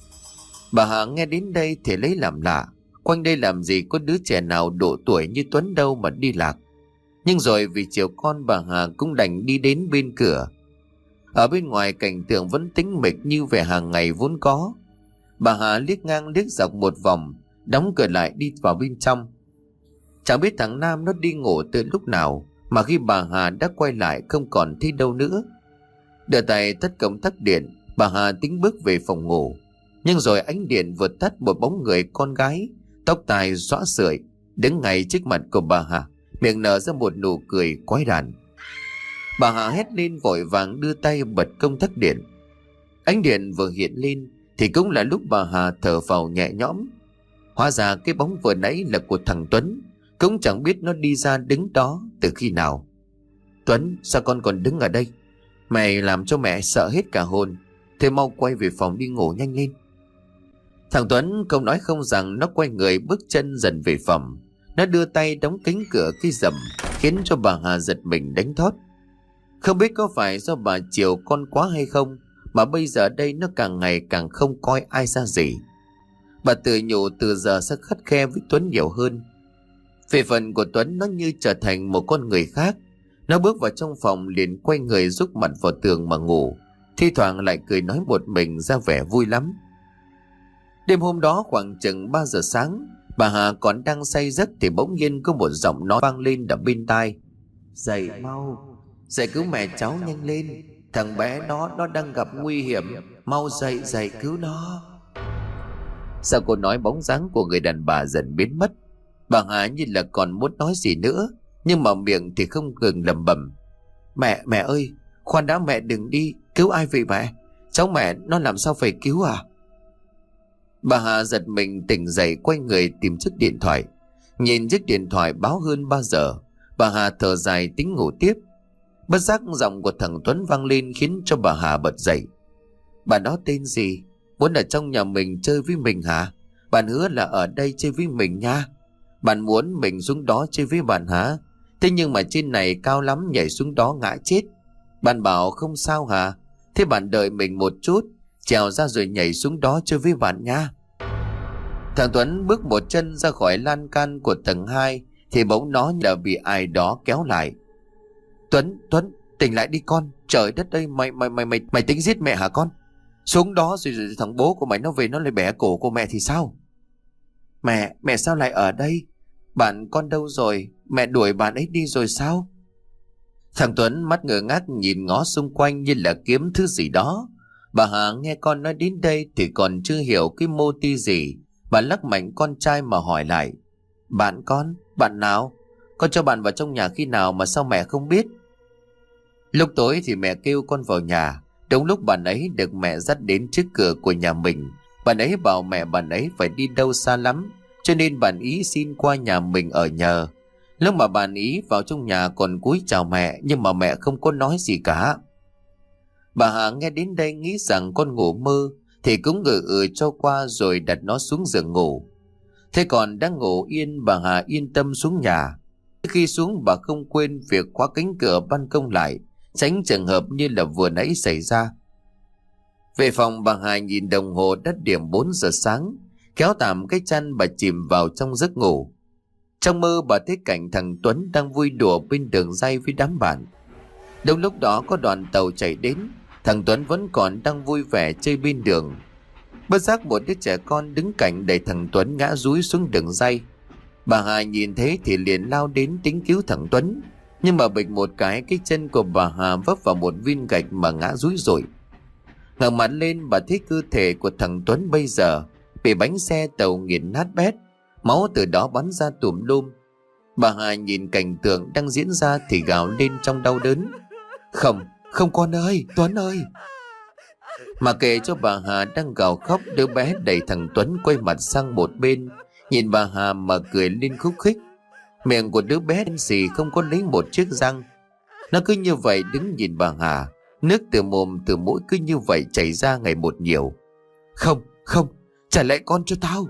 Bà Hà nghe đến đây thì lấy làm lạ. Quanh đây làm gì có đứa trẻ nào độ tuổi như Tuấn đâu mà đi lạc. Nhưng rồi vì chiều con, bà Hà cũng đành đi đến bên cửa. Ở bên ngoài cảnh tượng vẫn tĩnh mịch như vẻ hàng ngày vốn có. Bà Hà liếc ngang liếc dọc một vòng, đóng cửa lại đi vào bên trong. Chẳng biết thằng Nam nó đi ngủ từ lúc nào, mà khi bà Hà đã quay lại không còn thấy đâu nữa. Đưa tay tắt công tắc điện, bà Hà tính bước về phòng ngủ. Nhưng rồi ánh điện vừa tắt, một bóng người con gái, tóc tai xõa sưởi, đứng ngay trước mặt của bà Hà, miệng nở ra một nụ cười quái đản. Bà Hà hét lên vội vàng đưa tay bật công tắc điện. Ánh điện vừa hiện lên thì cũng là lúc bà Hà thở phào nhẹ nhõm. Hóa ra cái bóng vừa nãy là của thằng Tuấn, cũng chẳng biết nó đi ra đứng đó từ khi nào. Tuấn, sao con còn đứng ở đây? Mày làm cho mẹ sợ hết cả hồn. Thế mau quay về phòng đi ngủ nhanh lên. Thằng Tuấn không nói không rằng, nó quay người bước chân dần về phòng. Nó đưa tay đóng cánh cửa cái rầm, khiến cho bà Hà giật mình đánh thót. Không biết có phải do bà chiều con quá hay không, mà bây giờ đây nó càng ngày càng không coi ai ra gì. Bà tự nhủ từ giờ sẽ khắt khe với Tuấn nhiều hơn. Về phần của Tuấn, nó như trở thành một con người khác. Nó bước vào trong phòng liền quay người rúc mặt vào tường mà ngủ, thi thoảng lại cười nói một mình ra vẻ vui lắm. Đêm hôm đó khoảng chừng ba giờ sáng, bà Hà còn đang say giấc thì bỗng nhiên có một giọng nói vang lên đập bên tai: Dậy mau, dậy cứu mẹ cháu nhanh lên. Thằng bé nó nó đang gặp nguy hiểm, mau dậy dậy cứu nó. Sau cô nói, bóng dáng của người đàn bà dần biến mất. Bà Hà như là còn muốn nói gì nữa, nhưng mà miệng thì không ngừng lẩm bẩm: Mẹ, mẹ ơi, khoan đã mẹ, đừng đi. Cứu ai vậy mẹ? Cháu mẹ nó làm sao phải cứu à? Bà Hà giật mình tỉnh dậy, quay người tìm chiếc điện thoại. Nhìn chiếc điện thoại báo hơn ba giờ, bà Hà thở dài tính ngủ tiếp. Bất giác giọng của thằng Tuấn vang lên khiến cho bà Hà bật dậy. Bà đó tên gì? Muốn ở trong nhà mình chơi với mình hả? Bạn hứa là ở đây chơi với mình nha. Bạn muốn mình xuống đó chơi với bạn hả? Thế nhưng mà trên này cao lắm, nhảy xuống đó ngã chết. Bạn bảo không sao hả? Thế bạn đợi mình một chút, trèo ra rồi nhảy xuống đó chơi với bạn nha. Thằng Tuấn bước một chân ra khỏi lan can của tầng hai thì bỗng nó như là bị ai đó kéo lại. Tuấn, Tuấn, tỉnh lại đi con. Trời đất ơi, mày mày mày mày mày tính giết mẹ hả con? Xuống đó rồi, rồi thằng bố của mày nó về nó lại bẻ cổ của mẹ thì sao? Mẹ, mẹ sao lại ở đây? Bạn con đâu rồi? Mẹ đuổi bạn ấy đi rồi sao? Thằng Tuấn mắt ngơ ngác nhìn ngó xung quanh như là kiếm thứ gì đó. Bà Hà nghe con nói đến đây thì còn chưa hiểu cái mô ti gì. Bà lắc mạnh con trai mà hỏi lại: Bạn con? Bạn nào? Con cho bạn vào trong nhà khi nào mà sao mẹ không biết? Lúc tối thì mẹ kêu con vào nhà. Đúng lúc bạn ấy được mẹ dắt đến trước cửa của nhà mình. Bạn ấy bảo mẹ bạn ấy phải đi đâu xa lắm, cho nên bạn ý xin qua nhà mình ở nhờ. Lúc mà bà Ý vào trong nhà còn cúi chào mẹ, nhưng mà mẹ không có nói gì cả. Bà Hà nghe đến đây nghĩ rằng con ngủ mơ thì cũng ngừ ừ cho qua rồi đặt nó xuống giường ngủ. Thế còn đang ngủ yên, bà Hà yên tâm xuống nhà. Khi xuống, bà không quên việc khóa cánh cửa ban công lại, tránh trường hợp như là vừa nãy xảy ra. Về phòng, bà Hà nhìn đồng hồ đã điểm bốn giờ sáng, kéo tạm cái chăn bà chìm vào trong giấc ngủ. Trong mơ, bà thấy cảnh thằng Tuấn đang vui đùa bên đường ray với đám bạn. Đúng lúc đó có đoàn tàu chạy đến, thằng Tuấn vẫn còn đang vui vẻ chơi bên đường. Bất giác một đứa trẻ con đứng cạnh đẩy thằng Tuấn ngã dúi xuống đường ray. Bà Hà nhìn thấy thì liền lao đến tính cứu thằng Tuấn, nhưng mà bịch một cái, cái chân của bà Hà vấp vào một viên gạch mà ngã dúi rồi. Ngẩng mặt lên, bà thấy cơ thể của thằng Tuấn bây giờ bị bánh xe tàu nghiền nát bét, máu từ đó bắn ra tùm lum. Bà Hà nhìn cảnh tượng đang diễn ra thì gào lên trong đau đớn: Không, không con ơi, Tuấn ơi! Mà kệ cho bà Hà đang gào khóc, đứa bé đẩy thằng Tuấn quay mặt sang một bên, nhìn bà Hà mà cười lên khúc khích. Miệng của đứa bé đen xì không có lấy một chiếc răng. Nó cứ như vậy đứng nhìn bà Hà, nước từ mồm từ mũi cứ như vậy chảy ra ngày một nhiều. Không, không, trả lại con cho tao!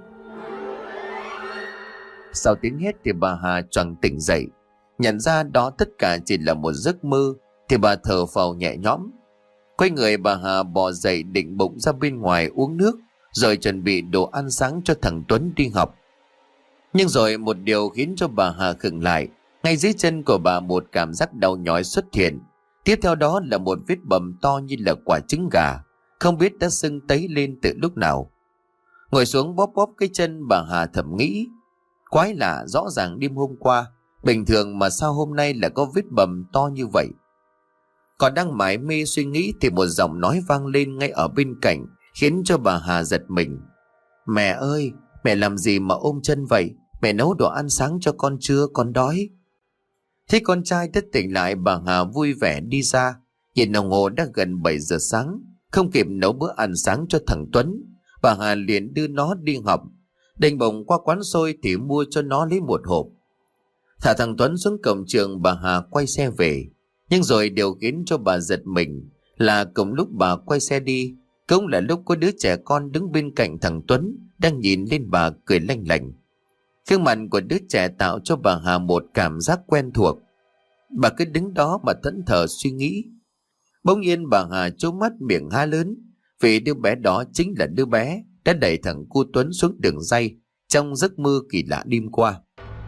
Sau tiếng hét thì bà Hà choàng tỉnh dậy, nhận ra đó tất cả chỉ là một giấc mơ thì bà thở phào nhẹ nhõm. Quay người, bà Hà bò dậy định bụng ra bên ngoài uống nước, rồi chuẩn bị đồ ăn sáng cho thằng Tuấn đi học. Nhưng rồi một điều khiến cho bà Hà khựng lại. Ngay dưới chân của bà một cảm giác đau nhói xuất hiện. Tiếp theo đó là một vết bầm to như là quả trứng gà, không biết đã sưng tấy lên từ lúc nào. Ngồi xuống bóp bóp cái chân, bà Hà thầm nghĩ: Quái lạ, rõ ràng đêm hôm qua bình thường mà sao hôm nay lại có vết bầm to như vậy. Còn đang mải mê suy nghĩ thì một giọng nói vang lên ngay ở bên cạnh, khiến cho bà Hà giật mình. Mẹ ơi, mẹ làm gì mà ôm chân vậy? Mẹ nấu đồ ăn sáng cho con chưa? Con đói. Thấy con trai đã tỉnh lại, bà Hà vui vẻ đi ra. Nhìn đồng hồ đã gần bảy giờ sáng, không kịp nấu bữa ăn sáng cho thằng Tuấn, bà Hà liền đưa nó đi học. Định bụng qua quán xôi thì mua cho nó lấy một hộp. Thả thằng Tuấn xuống cổng trường, bà Hà quay xe về. Nhưng rồi điều khiến cho bà giật mình là cùng lúc bà quay xe đi, cũng là lúc có đứa trẻ con đứng bên cạnh thằng Tuấn đang nhìn lên bà cười lanh lảnh. Gương mặt của đứa trẻ tạo cho bà Hà một cảm giác quen thuộc. Bà cứ đứng đó mà thẫn thờ suy nghĩ. Bỗng nhiên bà Hà trố mắt miệng há lớn, vì đứa bé đó chính là đứa bé đã đẩy thằng cu Tuấn xuống đường ray trong giấc mơ kỳ lạ đêm qua.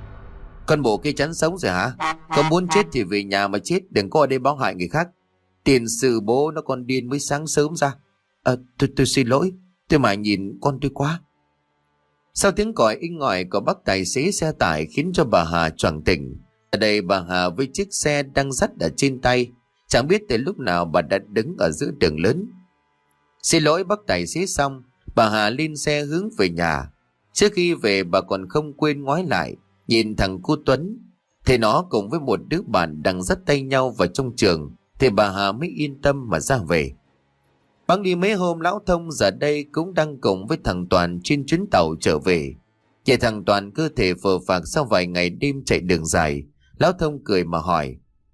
Con bộ kia chán sống rồi hả? Con muốn chết thì về nhà mà chết, đừng có ở đây báo hại người khác. Tiền sử bố nó còn điên mới sáng sớm ra. À, tôi, tôi xin lỗi, tôi mà nhìn con tôi quá. Sau tiếng còi inh ỏi của bác tài xế xe tải khiến cho bà Hà choàng tỉnh. Ở đây bà Hà với chiếc xe đang dắt ở trên tay, chẳng biết từ lúc nào bà đã đứng ở giữa đường lớn. Xin lỗi bác tài xế xong, bà Hà lên xe hướng về nhà. Trước khi về, bà còn không quên ngoái lại nhìn thằng cu Tuấn, thì nó cùng với một đứa bạn đang dắt tay nhau vào trong trường, thì bà Hà mới yên tâm mà ra về. Bẵng đi mấy hôm, lão Thông giờ đây cũng đang cùng với thằng Toàn trên chuyến tàu trở về. Vậy thằng Toàn cơ thể phờ phạc sau vài ngày đêm chạy đường dài. Lão Thông cười mà hỏi: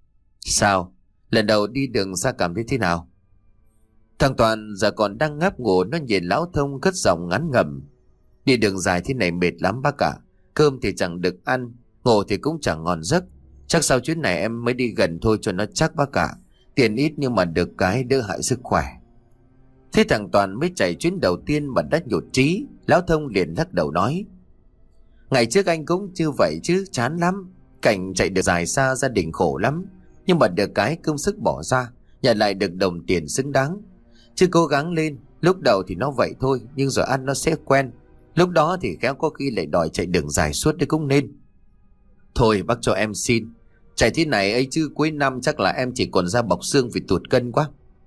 Sao? Lần đầu đi đường xa cảm thấy thế nào? Thằng Toàn giờ còn đang ngáp ngủ, nó nhìn lão Thông cất giọng ngắn ngẩm: Đi đường dài thế này mệt lắm bác ạ. Cơm thì chẳng được ăn, ngủ thì cũng chẳng ngon giấc. Chắc sau chuyến này em mới đi gần thôi cho nó chắc bác ạ. Tiền ít nhưng mà được cái đỡ hại sức khỏe. Thế thằng Toàn mới chạy chuyến đầu tiên mà đã nhụt chí. Lão Thông liền lắc đầu nói: Ngày trước anh cũng như vậy chứ, chán lắm. Cảnh chạy được dài xa, gia đình khổ lắm. Nhưng mà được cái công sức bỏ ra, nhận lại được đồng tiền xứng đáng. Chứ cố gắng lên, lúc đầu thì nó vậy thôi, nhưng rồi ăn nó sẽ quen. Lúc đó thì khéo có khi lại đòi chạy đường dài suốt đấy cũng nên. Thôi bác cho em xin, chạy thế này ấy chứ cuối năm chắc là em chỉ còn da bọc xương vì tụt cân quá.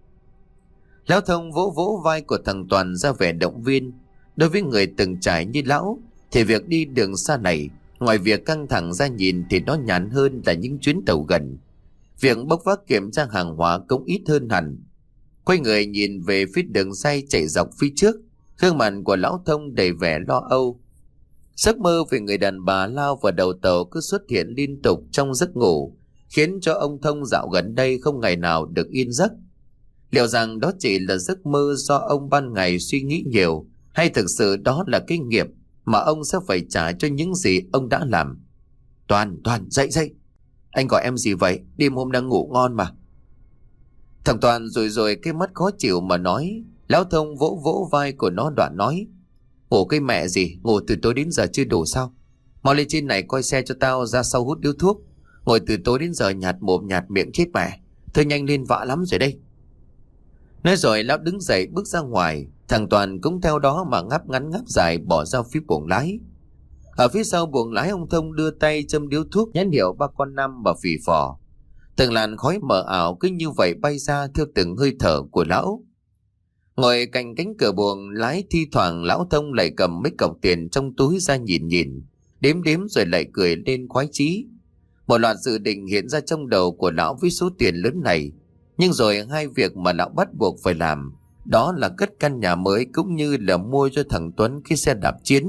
Lão Thông vỗ vỗ vai của thằng Toàn ra vẻ động viên. Đối với người từng trải như lão thì việc đi đường xa này, ngoài việc căng thẳng ra nhìn thì nó nhàn hơn là những chuyến tàu gần. Việc bốc vác kiểm tra hàng hóa cũng ít hơn hẳn. Quay người nhìn về phía đường ray chạy dọc phía trước, gương mặt của lão Thông đầy vẻ lo âu. Giấc mơ về người đàn bà lao vào đầu tàu cứ xuất hiện liên tục trong giấc ngủ, khiến cho ông Thông dạo gần đây không ngày nào được yên giấc. Liệu rằng đó chỉ là giấc mơ do ông ban ngày suy nghĩ nhiều, hay thực sự đó là cái nghiệp mà ông sẽ phải trả cho những gì ông đã làm? Toàn, Toàn, dậy dậy. Anh gọi em gì vậy? Đêm hôm đang ngủ ngon mà. Thằng Toàn rồi rồi cái mắt khó chịu mà nói. Lão Thông vỗ vỗ vai của nó đoạn nói: Ngủ cái mẹ gì, ngủ từ tối đến giờ chưa đủ sao? Mau lên trên này coi xe cho tao, ra sau hút điếu thuốc. Ngồi từ tối đến giờ nhạt mồm nhạt miệng chết mẹ. Thôi nhanh lên, vạ lắm rồi đây. Nói rồi lão đứng dậy bước ra ngoài. Thằng Toàn cũng theo đó mà ngáp ngắn ngáp dài bỏ ra phía buồng lái. Ở phía sau buồng lái, ông Thông đưa tay châm điếu thuốc nhãn hiệu ba con năm và phì phò. Từng làn khói mờ ảo cứ như vậy bay ra theo từng hơi thở của lão. Ngồi cạnh cánh cửa buồng lái, thi thoảng lão Thông lại cầm mấy cọc tiền trong túi ra nhìn nhìn, đếm đếm rồi lại cười lên khoái chí. Một loạt dự định hiện ra trong đầu của lão với số tiền lớn này. Nhưng rồi hai việc mà lão bắt buộc phải làm, đó là cất căn nhà mới cũng như là mua cho thằng Tuấn cái xe đạp chiến.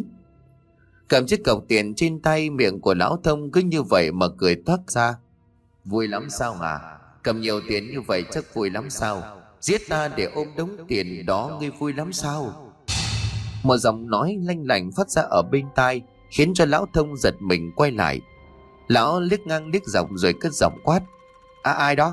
Cầm chiếc cọc tiền trên tay, miệng của lão Thông cứ như vậy mà cười toát ra. Vui lắm sao mà? Cầm nhiều tiền như vậy chắc vui lắm sao? Giết ta để ôm đống tiền đó, ngươi vui lắm sao? Một giọng nói lanh lảnh phát ra ở bên tai, khiến cho lão Thông giật mình quay lại. Lão liếc ngang liếc dọc rồi cất giọng quát: À, ai đó?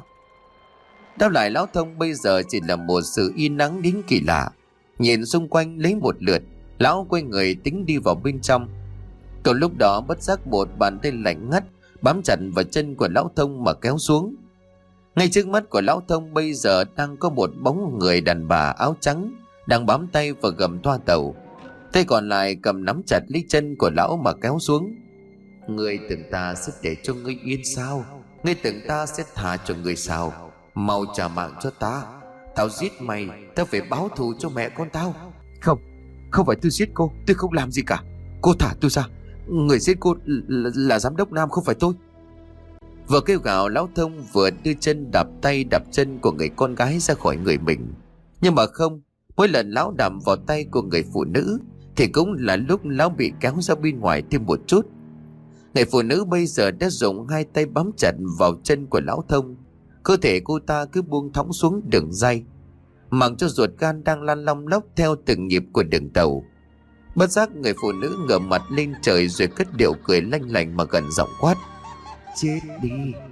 Đáp lại lão Thông bây giờ chỉ là một sự yên nắng đến kỳ lạ. Nhìn xung quanh lấy một lượt, lão quay người tính đi vào bên trong. Còn lúc đó bất giác một bàn tay lạnh ngắt bám chặt vào chân của lão Thông mà kéo xuống. Ngay trước mắt của lão Thông bây giờ đang có một bóng người đàn bà áo trắng đang bám tay vào gầm toa tàu, tay còn lại cầm nắm chặt lấy chân của lão mà kéo xuống. Ngươi tưởng ta sẽ để cho ngươi yên sao? Ngươi tưởng ta sẽ thả cho ngươi sao? Mau trả mạng cho ta, tao giết mày, tao phải báo thù cho mẹ con tao. Không, không phải tôi giết cô, tôi không làm gì cả. Cô thả tôi ra, người giết cô là, là giám đốc Nam, không phải tôi. Vừa kêu gào, lão Thông vừa đưa chân đạp tay đạp chân của người con gái ra khỏi người mình. Nhưng mà không, mỗi lần lão đạp vào tay của người phụ nữ thì cũng là lúc lão bị kéo ra bên ngoài thêm một chút. Người phụ nữ bây giờ đã dùng hai tay bám chặt vào chân của lão Thông. Cơ thể cô ta cứ buông thõng xuống đường ray, mặc cho ruột gan đang lăn long lóc theo từng nhịp của đường tàu. Bất giác người phụ nữ ngửa mặt lên trời rồi cất điệu cười lanh lảnh mà gần giọng quát: Chết đi!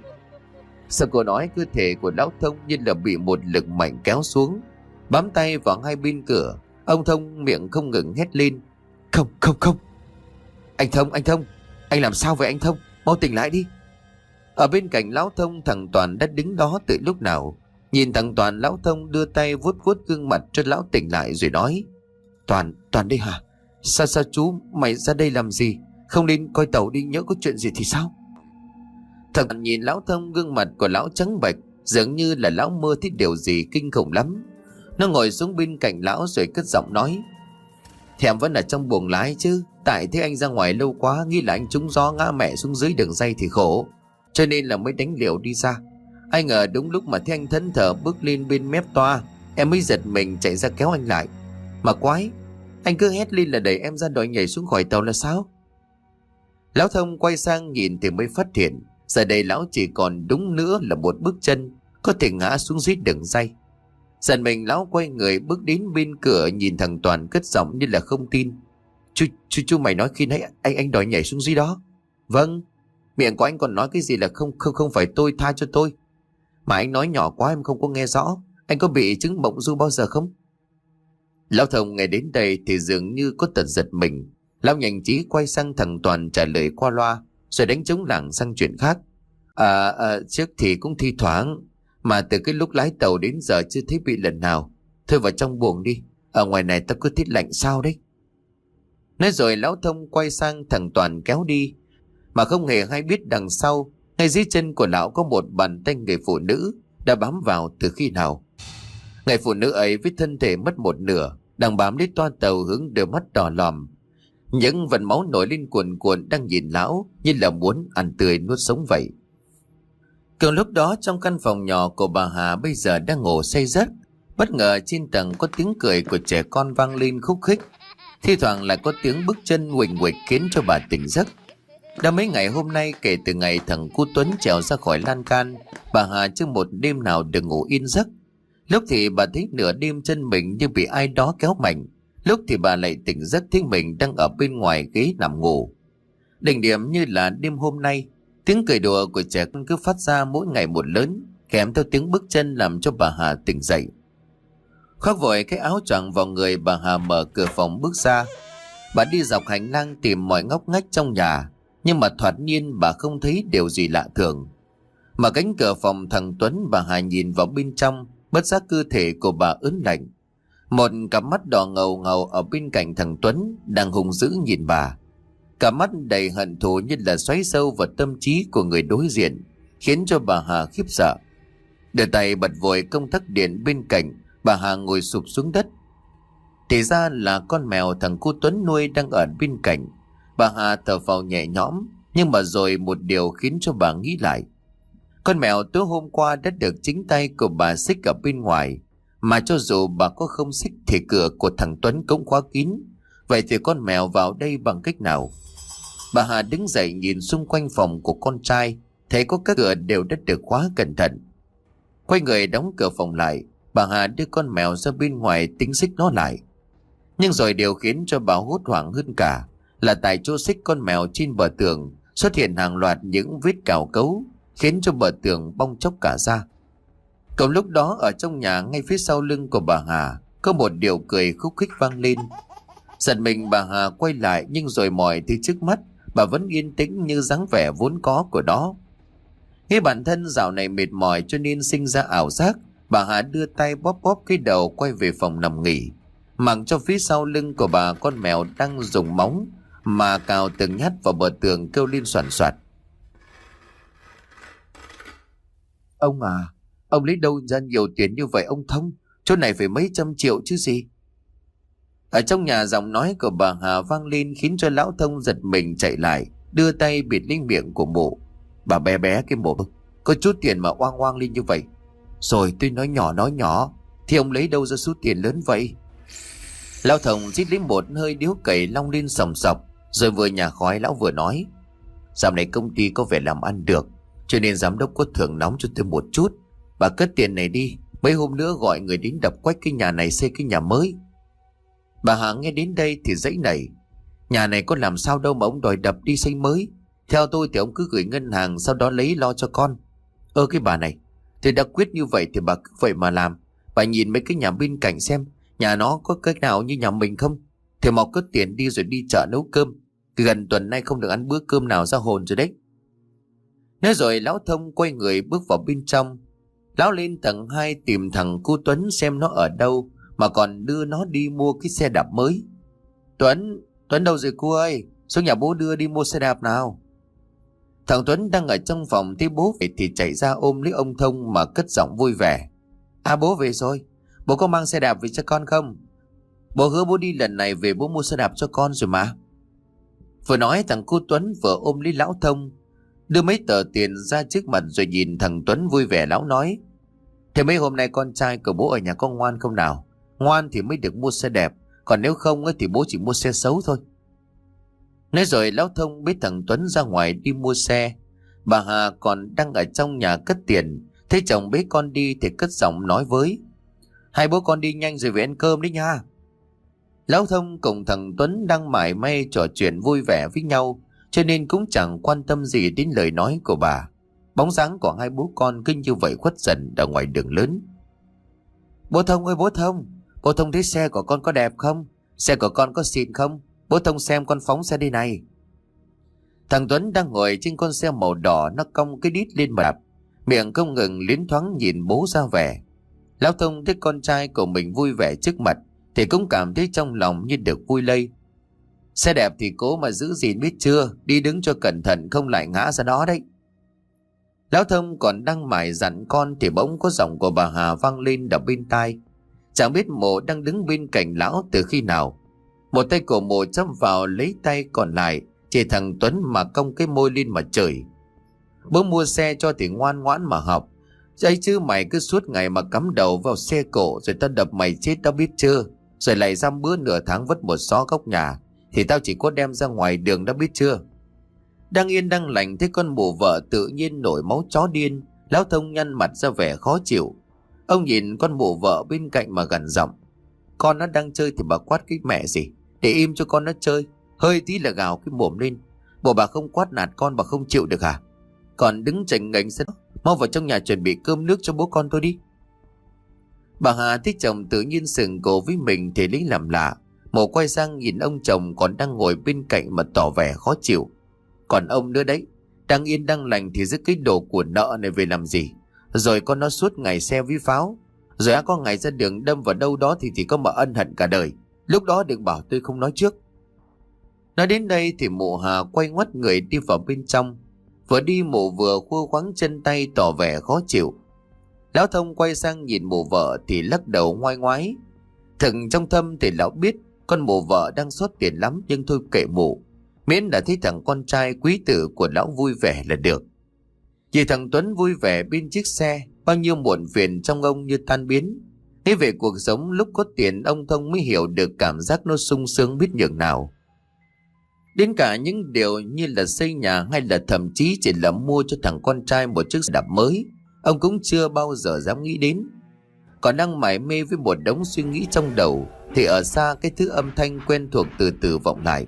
Sau câu nói, cơ thể của lão Thông như là bị một lực mạnh kéo xuống, bám tay vào hai bên cửa. Ông Thông miệng không ngừng hét lên: Không, không, không! Anh Thông, anh Thông! Anh làm sao vậy anh Thông? Mau tỉnh lại đi! Ở bên cạnh lão Thông, thằng Toàn đã đứng đó từ lúc nào. Nhìn thằng Toàn, lão Thông đưa tay vuốt vuốt gương mặt cho lão tỉnh lại rồi nói: Toàn, Toàn đây hả? Sao sao chú, mày ra đây làm gì? Không nên coi tàu đi, nhỡ có chuyện gì thì sao? Thằng Toàn nhìn lão Thông, gương mặt của lão trắng bệch, dường như là lão mơ thấy điều gì kinh khủng lắm. Nó ngồi xuống bên cạnh lão rồi cất giọng nói: Thì em vẫn ở trong buồng lái chứ? Tại thế anh ra ngoài lâu quá, nghĩ là anh trúng gió ngã mẹ xuống dưới đường ray thì khổ, cho nên là mới đánh liều đi ra. Ai ngờ đúng lúc mà thấy anh thẫn thờ bước lên bên mép toa, em mới giật mình chạy ra kéo anh lại. Mà quái, anh cứ hét lên là đẩy em ra đòi nhảy xuống khỏi tàu là sao? Lão Thông quay sang nhìn thì mới phát hiện giờ đây lão chỉ còn đúng nữa là một bước chân có thể ngã xuống dưới đường ray. Giận mình, lão quay người bước đến bên cửa, nhìn thằng Toàn cất giọng như là không tin: Chú, chú, chú mày nói khi nãy anh anh đòi nhảy xuống dưới đó? Vâng. Miệng của anh còn nói cái gì là không không không phải tôi, tha cho tôi. Mà anh nói nhỏ quá em không có nghe rõ. Anh có bị chứng mộng du bao giờ không? Lão Thông nghe đến đây thì dường như có tật giật mình. Lão nhanh trí quay sang thằng Toàn trả lời qua loa, rồi đánh trống lảng sang chuyện khác. À, à trước thì cũng thi thoảng, mà từ cái lúc lái tàu đến giờ chưa thấy bị lần nào. Thôi vào trong buồng đi, ở ngoài này tao cứ thích lạnh sao đấy. Nói rồi lão Thông quay sang thằng Toàn kéo đi, mà không hề hay biết đằng sau, ngay dưới chân của lão có một bàn tay người phụ nữ đã bám vào từ khi nào. Người phụ nữ ấy với thân thể mất một nửa đang bám lấy toa tàu, hướng đôi mắt đỏ lòm, những vần máu nổi lên cuồn cuộn, đang nhìn lão như là muốn ăn tươi nuốt sống vậy. Cùng lúc đó, trong căn phòng nhỏ của bà Hà bây giờ đang ngủ say giấc, bất ngờ trên tầng có tiếng cười của trẻ con vang lên khúc khích. Thi thoảng lại có tiếng bước chân huỳnh huỳnh khiến cho bà tỉnh giấc. Đã mấy ngày hôm nay kể từ ngày thằng cu Tuấn trèo ra khỏi lan can, bà Hà chưa một đêm nào được ngủ yên giấc. Lúc thì bà thấy nửa đêm chân mình như bị ai đó kéo mạnh, lúc thì bà lại tỉnh giấc thấy mình đang ở bên ngoài ghế nằm ngủ. Đỉnh điểm như là đêm hôm nay, tiếng cười đùa của trẻ con cứ phát ra mỗi ngày một lớn, kèm theo tiếng bước chân làm cho bà Hà tỉnh dậy. Khoác vội cái áo choàng vào người, bà Hà mở cửa phòng bước ra. Bà đi dọc hành lang tìm mọi ngóc ngách trong nhà, nhưng mà thoạt nhiên bà không thấy điều gì lạ thường. Mở cánh cửa phòng thằng Tuấn, bà Hà nhìn vào bên trong, bất giác cơ thể của bà ớn lạnh. Một cặp mắt đỏ ngầu ngầu ở bên cạnh thằng Tuấn đang hung dữ nhìn bà. Cả mắt đầy hận thù như là xoáy sâu vào tâm trí của người đối diện, khiến cho bà Hà khiếp sợ. Đưa tay bật vội công tắc điện bên cạnh, bà Hà ngồi sụp xuống đất. Thì ra là con mèo thằng cu Tuấn nuôi đang ở bên cạnh. Bà Hà thở phào nhẹ nhõm, nhưng mà rồi một điều khiến cho bà nghĩ lại. Con mèo tối hôm qua đã được chính tay của bà xích ở bên ngoài, mà cho dù bà có không xích thì cửa của thằng Tuấn cũng khóa kín. Vậy thì con mèo vào đây bằng cách nào? Bà Hà đứng dậy nhìn xung quanh phòng của con trai, thấy có các cửa đều đã được khóa cẩn thận. Quay người đóng cửa phòng lại, bà Hà đưa con mèo ra bên ngoài tính xích nó lại. Nhưng rồi điều khiến cho bà hốt hoảng hơn cả là tại chỗ xích con mèo trên bờ tường xuất hiện hàng loạt những vết cào cấu, khiến cho bờ tường bong chóc cả ra. Cùng lúc đó ở trong nhà ngay phía sau lưng của bà Hà có một điều cười khúc khích vang lên. Giật mình bà Hà quay lại, nhưng rồi mọi thứ trước mắt bà vẫn yên tĩnh như dáng vẻ vốn có của nó. Nghĩ bản thân dạo này mệt mỏi cho nên sinh ra ảo giác, bà Hà đưa tay bóp bóp cái đầu quay về phòng nằm nghỉ, mặc cho phía sau lưng của bà con mèo đang dùng móng mà cào từng nhát vào bờ tường kêu lên soàn soạt. Ông à, ông lấy đâu ra nhiều tiền như vậy ông Thông? Chỗ này phải mấy trăm triệu chứ gì? Ở trong nhà giọng nói của bà Hà vang lên khiến cho lão Thông giật mình chạy lại, đưa tay bịt lên miệng của mụ. Bà bé bé cái mồm, có chút tiền mà oang oang lên như vậy. Rồi tôi nói nhỏ nói nhỏ, thì ông lấy đâu ra số tiền lớn vậy? Lão Thông rít lấy một hơi điếu cày long lên sòng sọc, rồi vừa nhả khói lão vừa nói. Dạo này công ty có vẻ làm ăn được, cho nên giám đốc có thưởng nóng cho tôi một chút. Bà cất tiền này đi, mấy hôm nữa gọi người đến đập quách cái nhà này xây cái nhà mới. Bà Hà nghe đến đây thì dãy nảy. Nhà này có làm sao đâu mà ông đòi đập đi xây mới. Theo tôi thì ông cứ gửi ngân hàng, sau đó lấy lo cho con. Ơ cái bà này, thì đã quyết như vậy thì bà cứ vậy mà làm. Bà nhìn mấy cái nhà bên cạnh xem, nhà nó có cái nào như nhà mình không? Thì mau cất tiền đi rồi đi chợ nấu cơm. Gần tuần nay không được ăn bữa cơm nào ra hồn rồi đấy. Nói rồi lão Thông quay người bước vào bên trong. Lão lên tầng hai tìm thằng cu Tuấn xem nó ở đâu, mà còn đưa nó đi mua cái xe đạp mới. Tuấn, Tuấn đâu rồi cu ơi? Xuống nhà bố đưa đi mua xe đạp nào. Thằng Tuấn đang ở trong phòng thấy bố về thì chạy ra ôm lấy ông Thông mà cất giọng vui vẻ. À bố về rồi, bố có mang xe đạp về cho con không? Bố hứa bố đi lần này về bố mua xe đạp cho con rồi mà. Vừa nói thằng cu Tuấn vừa ôm lấy lão Thông, đưa mấy tờ tiền ra trước mặt rồi nhìn thằng Tuấn vui vẻ. Lão nói: Thế mấy hôm nay con trai của bố ở nhà có ngoan không nào? Ngoan thì mới được mua xe đẹp, còn nếu không thì bố chỉ mua xe xấu thôi. Nói rồi lão Thông biết thằng Tuấn ra ngoài đi mua xe. Bà Hà còn đang ở trong nhà cất tiền, thấy chồng bế con đi thì cất giọng nói với: Hai bố con đi nhanh rồi về ăn cơm đấy nha. Lão Thông cùng thằng Tuấn đang mải mê trò chuyện vui vẻ với nhau, cho nên cũng chẳng quan tâm gì đến lời nói của bà. Bóng dáng của hai bố con cứ như vậy khuất dần ở ngoài đường lớn. Bố Thông ơi bố Thông, bố Thông thấy xe của con có đẹp không? Xe của con có xịn không? Bố Thông xem con phóng xe đi này. Thằng Tuấn đang ngồi trên con xe màu đỏ, nó cong cái đít lên mà đạp, miệng không ngừng liến thoáng nhìn bố ra vẻ. Lão Thông thấy con trai của mình vui vẻ trước mặt thì cũng cảm thấy trong lòng như được vui lây. Xe đẹp thì cố mà giữ gìn biết chưa, đi đứng cho cẩn thận không lại ngã ra đó đấy. Lão Thông còn đang mải dặn con thì bỗng có giọng của bà Hà vang lên đập bên tai. Chẳng biết mộ đang đứng bên cạnh lão từ khi nào. Một tay của mộ châm vào lấy tay còn lại chỉ thằng Tuấn mà cong cái môi lên mà chửi: Bố mua xe cho thì ngoan ngoãn mà học, ấy chứ mày cứ suốt ngày mà cắm đầu vào xe cổ rồi tao đập mày chết tao biết chưa. rồi lại dăm bữa nửa tháng vứt một xó góc nhà, thì tao chỉ có đem ra ngoài đường đã biết chưa. Đang yên đang lành thấy con mụ vợ tự nhiên nổi máu chó điên, Lão Thông nhăn mặt ra vẻ khó chịu. Ông nhìn con mụ vợ bên cạnh mà gằn giọng: con nó đang chơi thì bà quát cái mẹ gì, để im cho con nó chơi, hơi tí là gào cái mồm lên. Bộ bà không quát nạt con bà không chịu được hả? Còn đứng chảnh ngành sân, mau vào trong nhà chuẩn bị cơm nước cho bố con tôi đi. Bà Hà thấy chồng tự nhiên sừng cổ với mình thì lấy làm lạ. Mộ quay sang nhìn ông chồng còn đang ngồi bên cạnh mà tỏ vẻ khó chịu. Còn ông nữa đấy, đang yên đang lành thì giữ cái đồ của nợ này về làm gì? Rồi con nó suốt ngày xe với pháo, rồi á có ngày ra đường đâm vào đâu đó thì chỉ có mà ân hận cả đời. Lúc đó đừng bảo tôi không nói trước. Nói đến đây thì mụ Hà quay ngoắt người đi vào bên trong. Vừa đi mụ vừa khua khoắng chân tay tỏ vẻ khó chịu. Lão Thông quay sang nhìn mụ vợ thì lắc đầu ngoai ngoái. Thực trong thâm thì lão biết con mụ vợ đang xót tiền lắm, nhưng thôi kệ mụ, miễn là thấy thằng con trai quý tử của lão vui vẻ là được. Vì thằng Tuấn vui vẻ bên chiếc xe, bao nhiêu muộn phiền trong ông như tan biến. Nghĩ về cuộc sống lúc có tiền, ông Thông mới hiểu được cảm giác nó sung sướng biết nhường nào. Đến cả những điều như là xây nhà hay là thậm chí chỉ là mua cho thằng con trai một chiếc xe đạp mới, ông cũng chưa bao giờ dám nghĩ đến. Còn đang mải mê với một đống suy nghĩ trong đầu thì ở xa cái thứ âm thanh quen thuộc từ từ vọng lại.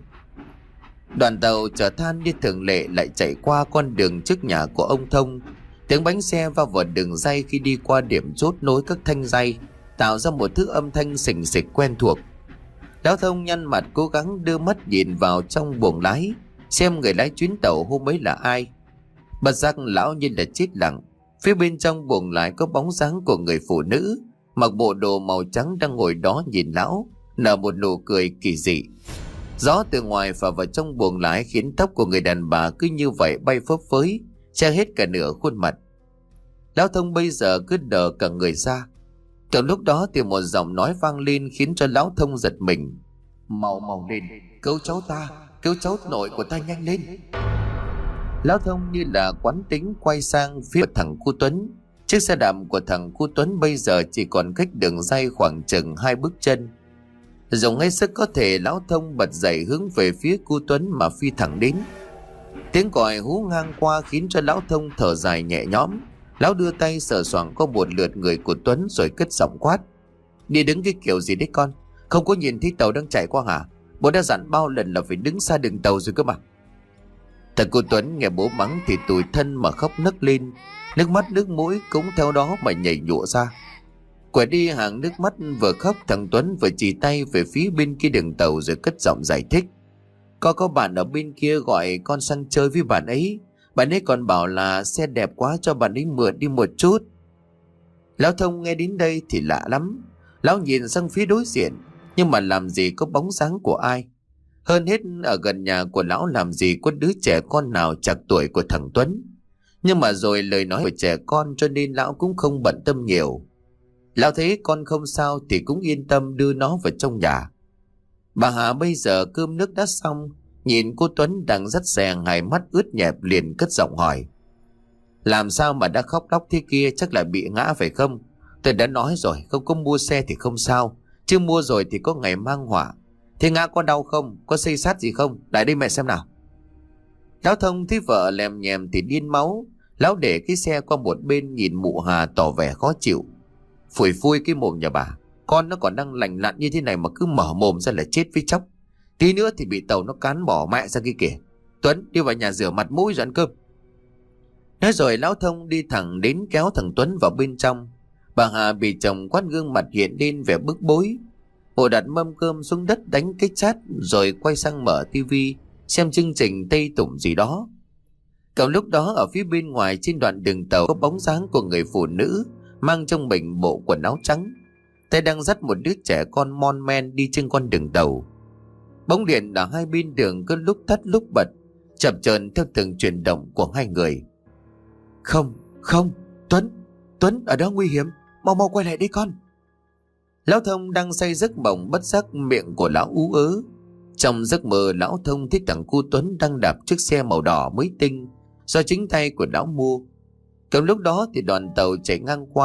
Đoàn tàu chở than như thường lệ lại chạy qua con đường trước nhà của ông Thông. Tiếng bánh xe va vào đường ray khi đi qua điểm chốt nối các thanh ray tạo ra một thứ âm thanh xình xịch quen thuộc. Lão Thông nhăn mặt cố gắng đưa mắt nhìn vào trong buồng lái, xem người lái chuyến tàu hôm ấy là ai. Bất giác lão như là chết lặng. Phía bên trong buồng lái có bóng dáng của người phụ nữ mặc bộ đồ màu trắng đang ngồi đó nhìn lão, nở một nụ cười kỳ dị. Gió từ ngoài phả vào trong buồng lái khiến tóc của người đàn bà cứ như vậy bay phấp phới, che hết cả nửa khuôn mặt. Lão Thông bây giờ cứ đờ cả người ra. Từ lúc đó thì một giọng nói vang lên khiến cho Lão Thông giật mình: mau mau lên, cứu cháu ta, cứu cháu nội của ta nhanh lên. Lão Thông như là quán tính quay sang phía thằng cu Tuấn. Chiếc xe đạp của thằng cu Tuấn bây giờ chỉ còn cách đường ray khoảng chừng hai bước chân. Dùng hết sức có thể, Lão Thông bật dậy hướng về phía cu Tuấn mà phi thẳng đến. Tiếng còi hú ngang qua khiến cho Lão Thông thở dài nhẹ nhõm. Lão đưa tay sờ soạng có một lượt người của Tuấn rồi cất giọng quát: đi đứng cái kiểu gì đấy con? Không có nhìn thấy tàu đang chạy qua hả? Bố đã dặn bao lần là phải đứng xa đường tàu rồi cơ mà. Thằng cu Tuấn nghe bố mắng thì tủi thân mà khóc nấc lên. Nước mắt nước mũi cũng theo đó mà nhảy nhụa ra. Quẹt đi hàng nước mắt, vừa khóc thằng Tuấn vừa chỉ tay về phía bên kia đường tàu rồi cất giọng giải thích: Có có bạn ở bên kia gọi con sang chơi với bạn ấy. Bạn ấy còn bảo là xe đẹp quá cho bạn ấy mượn đi một chút. Lão Thông nghe đến đây thì lạ lắm. Lão nhìn sang phía đối diện, nhưng mà làm gì có bóng dáng của ai. Hơn hết ở gần nhà của lão làm gì có đứa trẻ con nào chạc tuổi của thằng Tuấn. Nhưng mà rồi lời nói của trẻ con cho nên lão cũng không bận tâm nhiều. Lão thấy con không sao thì cũng yên tâm đưa nó vào trong nhà. Bà Hà bây giờ cơm nước đã xong, nhìn cô Tuấn đang dắt xe hai mắt ướt nhẹp liền cất giọng hỏi: làm sao mà đã khóc lóc thế kia, chắc là bị ngã phải không? Tôi đã nói rồi, không có mua xe thì không sao, chứ mua rồi thì có ngày mang họa. Thế ngã có đau không? Có xây sát gì không? Lại đây mẹ xem nào. Lão Thông thấy vợ lèm nhèm thì điên máu. Lão để cái xe qua một bên nhìn mụ Hà tỏ vẻ khó chịu: phủi phui cái mồm nhà bà, con nó còn đang lành lặn như thế này mà cứ mở mồm ra là chết với chóc. Tí nữa thì bị tàu nó cán bỏ mẹ ra kia kìa. Tuấn đi vào nhà rửa mặt mũi rồi ăn cơm. Nói rồi Lão Thông đi thẳng đến kéo thằng Tuấn vào bên trong. Bà Hà bị chồng quát gương mặt hiện lên vẻ bức bối. Bộ đặt mâm cơm xuống đất đánh cái chát rồi quay sang mở tivi xem chương trình Tây Tụng gì đó. Còn lúc đó ở phía bên ngoài trên đoạn đường tàu có bóng dáng của người phụ nữ mang trong mình bộ quần áo trắng, tay đang dắt một đứa trẻ con mon men đi trên con đường tàu. Bóng điện ở hai bên đường cứ lúc tắt lúc bật, chập chờn theo từng chuyển động của hai người. Không, không, Tuấn, Tuấn ở đó nguy hiểm, mau mau quay lại đi con. Lão Thông đang say giấc bồng bất giác miệng của lão ú ớ. Trong giấc mơ Lão Thông thấy thằng cu Tuấn đang đạp chiếc xe màu đỏ mới tinh do chính tay của lão mua. Trong lúc đó thì đoàn tàu chạy ngang qua,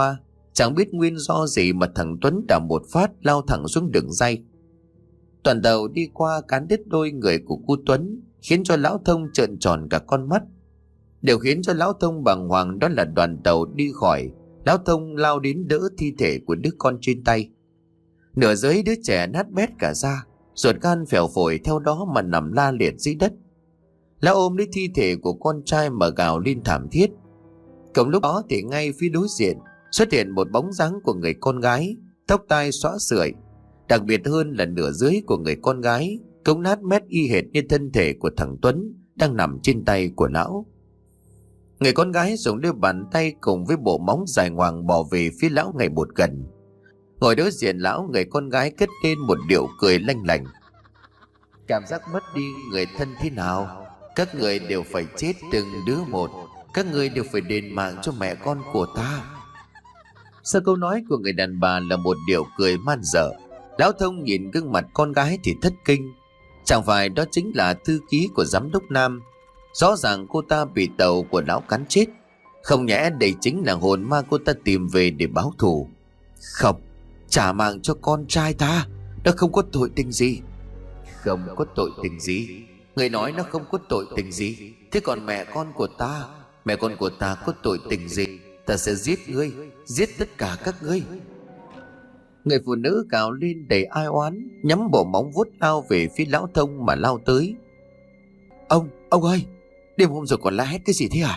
Chẳng biết nguyên do gì mà thằng Tuấn đạp một phát lao thẳng xuống đường ray. Toàn tàu đi qua cán đứt đôi người của cu Tuấn, khiến cho lão Thông trợn tròn cả con mắt. Điều khiến cho lão Thông bàng hoàng đó là đoàn tàu đi khỏi, lão Thông lao đến đỡ thi thể của đứa con trên tay. Nửa dưới đứa trẻ nát bét cả da, ruột gan phèo phổi theo đó mà nằm la liệt dưới đất. Lão ôm lấy thi thể của con trai mà gào lên thảm thiết. Cùng lúc đó thì ngay phía đối diện xuất hiện một bóng dáng của người con gái, tóc tai xõa sưởi. Đặc biệt hơn là nửa dưới của người con gái cũng nát mét y hệt như thân thể của thằng Tuấn đang nằm trên tay của lão. Người con gái dùng đôi bàn tay cùng với bộ móng dài ngoằng bò về phía lão ngày một gần. Ngồi đối diện lão, người con gái cất lên một điệu cười lanh lảnh. Cảm giác mất đi người thân thế nào? Các người đều phải chết từng đứa một. Các người đều phải đền mạng cho mẹ con của ta. Sau câu nói của người đàn bà là một điệu cười man dở. Lão Thông nhìn gương mặt con gái thì thất kinh. Chẳng phải đó chính là thư ký của giám đốc Nam? Rõ ràng cô ta bị tàu của lão cắn chết. Không nhẽ đây chính là hồn ma cô ta tìm về để báo thù? Không, trả mạng cho con trai ta. Nó không có tội tình gì. Không có tội tình gì? Người nói nó không có tội tình gì. Thế còn mẹ con của ta, mẹ con của ta có tội tình gì? Ta sẽ giết ngươi, giết tất cả các ngươi. Người phụ nữ gào lên đầy ai oán, nhắm bộ móng vuốt lao về phía lão Thông mà lao tới. Ông, ông ơi, đêm hôm rồi còn la hét cái gì thế hả?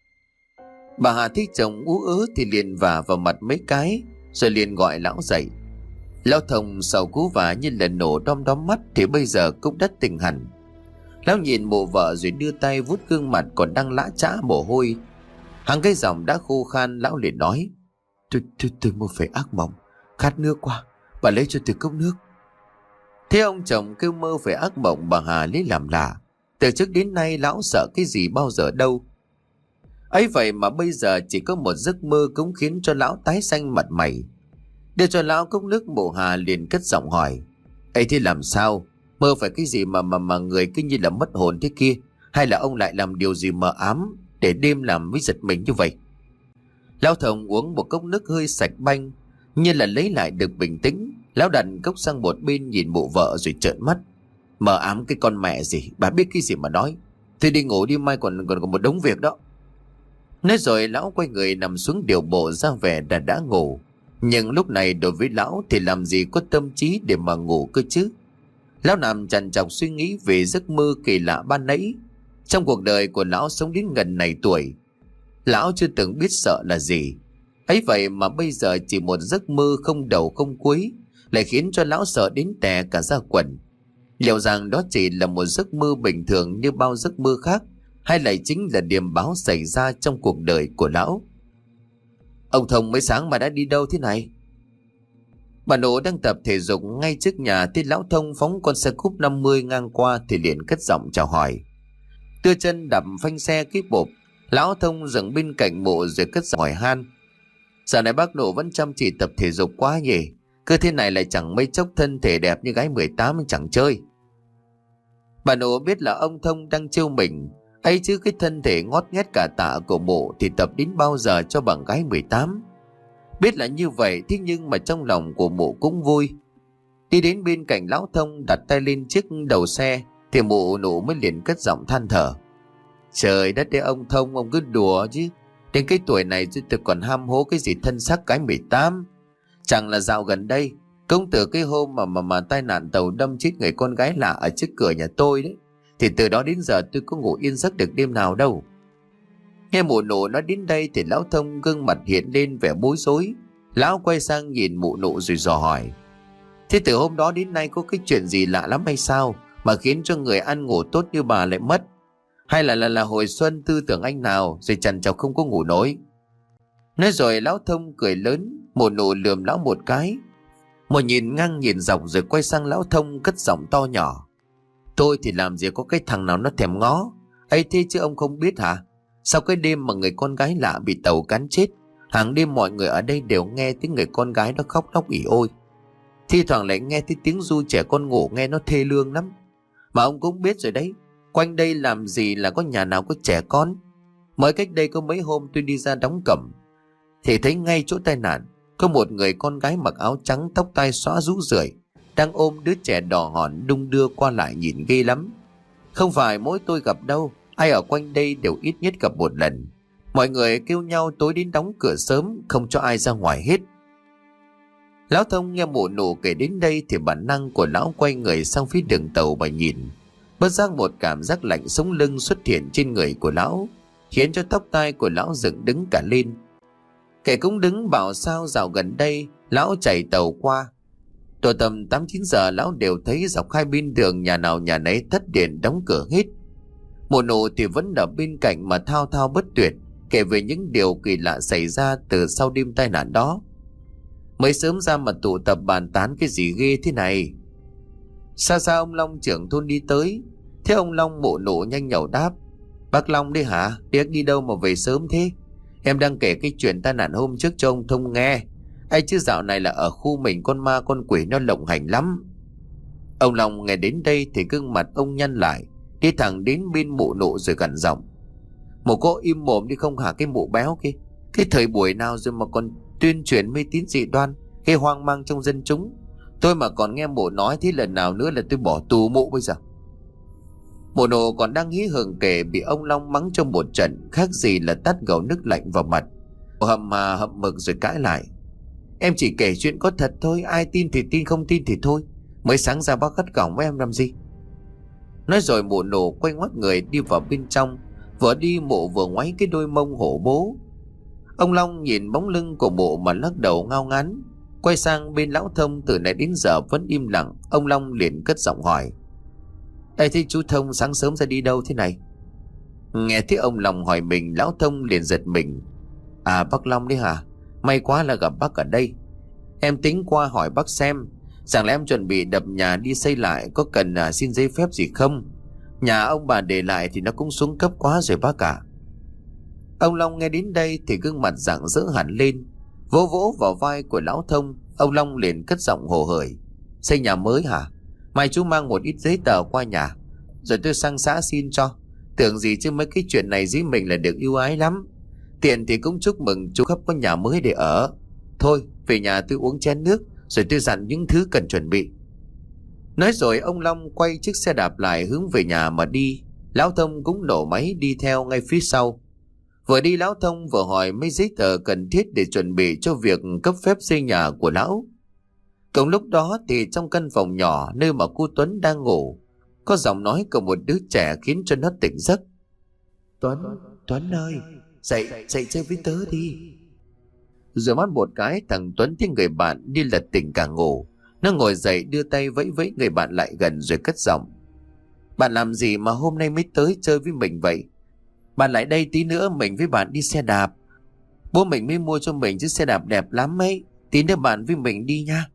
Bà Hà thấy chồng ú ớ thì liền vả vào mặt mấy cái, rồi liền gọi lão dậy. Lão Thông sau cú vả như lần nổ đom đóm mắt thì bây giờ cũng đã tỉnh hẳn. Lão nhìn mộ vợ rồi đưa tay vuốt gương mặt còn đang lã chã mồ hôi. Hàng cái giọng đã khô khan, lão liền nói: Tôi, tôi, tôi mua phải ác mộng, khát nước quá, bà lấy cho tôi cốc nước. Thế ông chồng kêu mơ phải ác mộng, bà Hà lấy làm lạ. Từ trước đến nay lão sợ cái gì bao giờ đâu. Ấy vậy mà bây giờ chỉ có một giấc mơ cũng khiến cho lão tái xanh mặt mày. Đưa cho lão cốc nước, bộ Hà liền cất giọng hỏi: ấy thế làm sao? Mơ phải cái gì mà mà mà người cứ như là mất hồn thế kia? Hay là ông lại làm điều gì mờ ám để đêm làm với giật mình như vậy? Lão Thông uống một cốc nước hơi sạch banh, như là lấy lại được bình tĩnh. Lão đặt cốc sang một bên nhìn bộ vợ rồi trợn mắt: mờ ám cái con mẹ gì, bà biết cái gì mà nói. Thôi đi ngủ đi, mai còn còn, còn một đống việc đó. Nói rồi lão quay người nằm xuống điều bộ ra vẻ đã đã ngủ. Nhưng lúc này đối với lão thì làm gì có tâm trí để mà ngủ cơ chứ. Lão nằm trằn trọc suy nghĩ về giấc mơ kỳ lạ ban nãy. Trong cuộc đời của lão sống đến gần này tuổi, lão chưa từng biết sợ là gì. Ấy vậy mà bây giờ chỉ một giấc mơ không đầu không cuối lại khiến cho lão sợ đến tè cả da quần. Liệu rằng đó chỉ là một giấc mơ bình thường như bao giấc mơ khác, hay lại chính là điềm báo xảy ra trong cuộc đời của lão? Ông Thông mới sáng mà đã đi đâu thế này? Bà Nổ đang tập thể dục ngay trước nhà thì lão Thông phóng con xe cúp năm mươi ngang qua thì liền cất giọng chào hỏi. Đưa chân đạp phanh xe cái bộp, lão Thông dừng bên cạnh mộ rồi cất giọng hỏi han: Giờ này bác Nổ vẫn chăm chỉ tập thể dục quá nhỉ? Cứ thế này lại chẳng mấy chốc thân thể đẹp như gái mười tám chẳng chơi. Bà Nổ biết là ông Thông đang trêu mình, ấy chứ cái thân thể ngót nghét cả tạ của mộ thì tập đến bao giờ cho bằng gái mười tám. Biết là như vậy, thế nhưng mà trong lòng của mộ cũng vui. Đi đến bên cạnh lão Thông đặt tay lên chiếc đầu xe thì mộ Nổ mới liền cất giọng than thở: Trời đất ơi ông Thông, ông cứ đùa chứ. Đến cái tuổi này tôi còn ham hố cái gì thân xác cái mười tám. Chẳng là dạo gần đây công tử cái hôm mà mà mà tai nạn tàu đâm chết người con gái lạ ở trước cửa nhà tôi đấy, thì từ đó đến giờ tôi có ngủ yên giấc được đêm nào đâu. Nghe mụ Nụ nói đến đây thì lão Thông gương mặt hiện lên vẻ bối rối. Lão quay sang nhìn mụ Nụ rồi dò hỏi: Thế từ hôm đó đến nay có cái chuyện gì lạ lắm hay sao mà khiến cho người ăn ngủ tốt như bà lại mất? Hay là là, là hồi xuân tư tưởng anh nào rồi trằn trọc không có ngủ nổi? Nói rồi lão Thông cười lớn. Mụ Nụ lườm lão một cái, một nhìn ngang nhìn dọc rồi quay sang lão Thông cất giọng to nhỏ: Tôi thì làm gì có cái thằng nào nó thèm ngó. Ấy thế chứ ông không biết hả? Sau cái đêm mà người con gái lạ bị tàu cán chết, hàng đêm mọi người ở đây đều nghe tiếng người con gái nó khóc lóc ỉ ôi. Thi thoảng lại nghe thấy tiếng ru trẻ con ngủ, nghe nó thê lương lắm. Mà ông cũng biết rồi đấy, quanh đây làm gì là có nhà nào có trẻ con. Mới cách đây có mấy hôm tôi đi ra đóng cẩm thì thấy ngay chỗ tai nạn Có một người con gái mặc áo trắng, tóc tai xõa rũ rượi, đang ôm đứa trẻ đỏ hòn đung đưa qua lại nhìn ghê lắm. Không phải mỗi tôi gặp đâu, ai ở quanh đây đều ít nhất gặp một lần. Mọi người kêu nhau tối đến đóng cửa sớm, không cho ai ra ngoài hết. Lão Thông nghe mụ nụ kể đến đây thì bản năng của lão quay người sang phía đường tàu và nhìn. Bất giác một cảm giác lạnh sống lưng xuất hiện trên người của lão, khiến cho tóc tai của lão dựng đứng cả lên. Kẻ cũng đứng bảo sao dạo gần đây lão chạy tàu qua. Tổ tầm tám chín giờ lão đều thấy dọc hai bên đường nhà nào nhà nấy tắt điện đóng cửa hết. Mụ nụ thì vẫn ở bên cạnh mà thao thao bất tuyệt, kể về những điều kỳ lạ xảy ra từ sau đêm tai nạn đó. Mới sớm ra mà tụ tập bàn tán cái gì ghê thế này. Xa xa ông Long trưởng thôn đi tới. Thế ông Long mụ nụ nhanh nhẩu đáp: Bác Long đi hả? Điếc đi đâu mà về sớm thế? Em đang kể cái chuyện tai nạn hôm trước cho ông Thông nghe. Ai chứ dạo này là ở khu mình con ma con quỷ nó lộng hành lắm. Ông Long nghe đến đây thì gương mặt ông nhăn lại, đi thẳng đến bên mụ nụ rồi gằn giọng: Một cô im mồm đi không hả cái mụ béo kia. Cái thời buổi nào rồi mà còn tuyên truyền mê tín dị đoan, gây hoang mang trong dân chúng. Tôi mà còn nghe mụ nói thế lần nào nữa là tôi bỏ tù mụ bây giờ. Mụ nụ còn đang hí hưởng kể bị ông Long mắng trong một trận, khác gì là tát gầu nước lạnh vào mặt. Hậm mà hậm mực rồi cãi lại: Em chỉ kể chuyện có thật thôi, ai tin thì tin, không tin thì thôi. Mới sáng ra bác gắt gỏng với em làm gì? Nói rồi mụ nụ quay ngoắt người đi vào bên trong. Vừa đi mụ vừa ngoáy cái đôi mông hổ bố. Ông Long nhìn bóng lưng của mụ mà lắc đầu ngao ngán. Quay sang bên lão Thông từ nãy đến giờ vẫn im lặng. Ông Long liền cất giọng hỏi: Ê thế chú Thông sáng sớm ra đi đâu thế này? Nghe thấy ông Long hỏi mình, lão Thông liền giật mình: À bác Long đấy hả? May quá là gặp bác ở đây. Em tính qua hỏi bác xem, rằng là em chuẩn bị đập nhà đi xây lại, có cần à, xin giấy phép gì không? Nhà ông bà để lại thì nó cũng xuống cấp quá rồi bác ạ. Ông Long nghe đến đây thì gương mặt rạng rỡ hẳn lên, vỗ vỗ vào vai của lão Thông. Ông Long liền cất giọng hồ hởi: Xây nhà mới hả? Mai chú mang một ít giấy tờ qua nhà, rồi tôi sang xã xin cho. Tưởng gì chứ mấy cái chuyện này dưới mình là được ưu ái lắm. Tiện thì cũng chúc mừng chú khắp có nhà mới để ở. Thôi về nhà tôi uống chén nước, rồi tôi dặn những thứ cần chuẩn bị. Nói rồi ông Long quay chiếc xe đạp lại hướng về nhà mà đi. Lão Thông cũng nổ máy đi theo ngay phía sau. Vừa đi lão Thông vừa hỏi mấy giấy tờ cần thiết để chuẩn bị cho việc cấp phép xây nhà của lão. Cùng lúc đó thì trong căn phòng nhỏ nơi mà cô Tuấn đang ngủ, có giọng nói của một đứa trẻ khiến cho nó tỉnh giấc: Tuấn, Tuấn ơi, dậy, dậy chơi với tớ đi. Rồi mắt một cái, thằng Tuấn thấy người bạn như là tỉnh cả ngủ. Nó ngồi dậy đưa tay vẫy vẫy người bạn lại gần rồi cất giọng: Bạn làm gì mà hôm nay mới tới chơi với mình vậy? Bạn lại đây tí nữa mình với bạn đi xe đạp. Bố mình mới mua cho mình chiếc xe đạp đẹp lắm ấy. Tí nữa bạn với mình đi nha.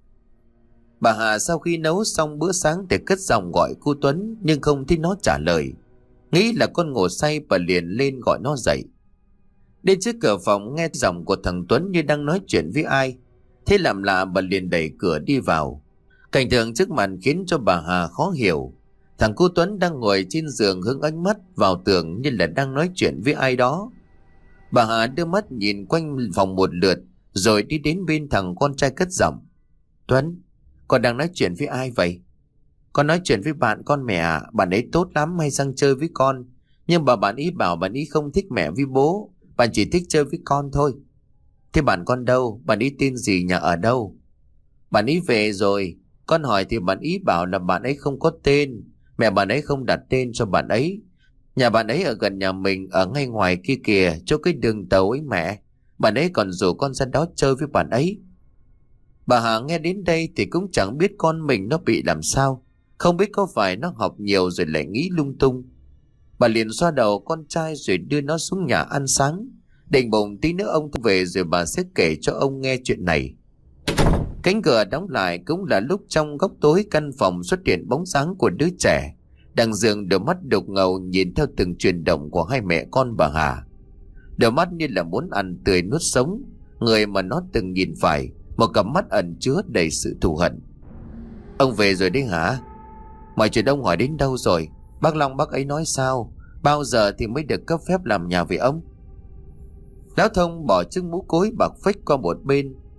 Bà Hà sau khi nấu xong bữa sáng để cất giọng gọi cô Tuấn, nhưng không thấy nó trả lời. Nghĩ là con ngủ say, bà liền lên gọi nó dậy. Đến trước cửa phòng nghe giọng của thằng Tuấn như đang nói chuyện với ai. Thế làm lạ, bà liền đẩy cửa đi vào. Cảnh tượng trước mặt khiến cho bà Hà khó hiểu. Thằng cô Tuấn đang ngồi trên giường hướng ánh mắt vào tường như là đang nói chuyện với ai đó. Bà Hà đưa mắt nhìn quanh phòng một lượt rồi đi đến bên thằng con trai cất giọng: Tuấn, con đang nói chuyện với ai vậy? Con nói chuyện với bạn con mẹ ạ. Bạn ấy tốt lắm, hay sang chơi với con. Nhưng bà bạn ý bảo bạn ý không thích mẹ với bố, bạn chỉ thích chơi với con thôi. Thế bạn con đâu? Bạn ý tên gì, nhà ở đâu? Bạn ý về rồi. Con hỏi thì bạn ý bảo là bạn ấy không có tên, mẹ bạn ấy không đặt tên cho bạn ấy. Nhà bạn ấy ở gần nhà mình, ở ngay ngoài kia kìa, chỗ cái đường tàu ấy mẹ. Bạn ấy còn rủ con ra đó chơi với bạn ấy. Bà Hà nghe đến đây thì cũng chẳng biết con mình nó bị làm sao. Không biết có phải nó học nhiều rồi lại nghĩ lung tung. Bà liền xoa đầu con trai rồi đưa nó xuống nhà ăn sáng. Định bụng tí nữa ông về rồi bà sẽ kể cho ông nghe chuyện này. Cánh cửa đóng lại cũng là lúc trong góc tối căn phòng xuất hiện bóng dáng của đứa trẻ đang dường đôi mắt đục ngầu nhìn theo từng chuyển động của hai mẹ con bà Hà. Đôi mắt như là muốn ăn tươi nuốt sống người mà nó từng nhìn phải, một cặp mắt ẩn chứa đầy sự thù hận. Ông về rồi đấy hả? Mọi chuyện ông hỏi đến đâu rồi? Bác Long bác ấy nói sao? Bao giờ thì mới được cấp phép làm nhà với ông? Lão Thông bỏ chiếc mũ cối bạc phách qua một bên,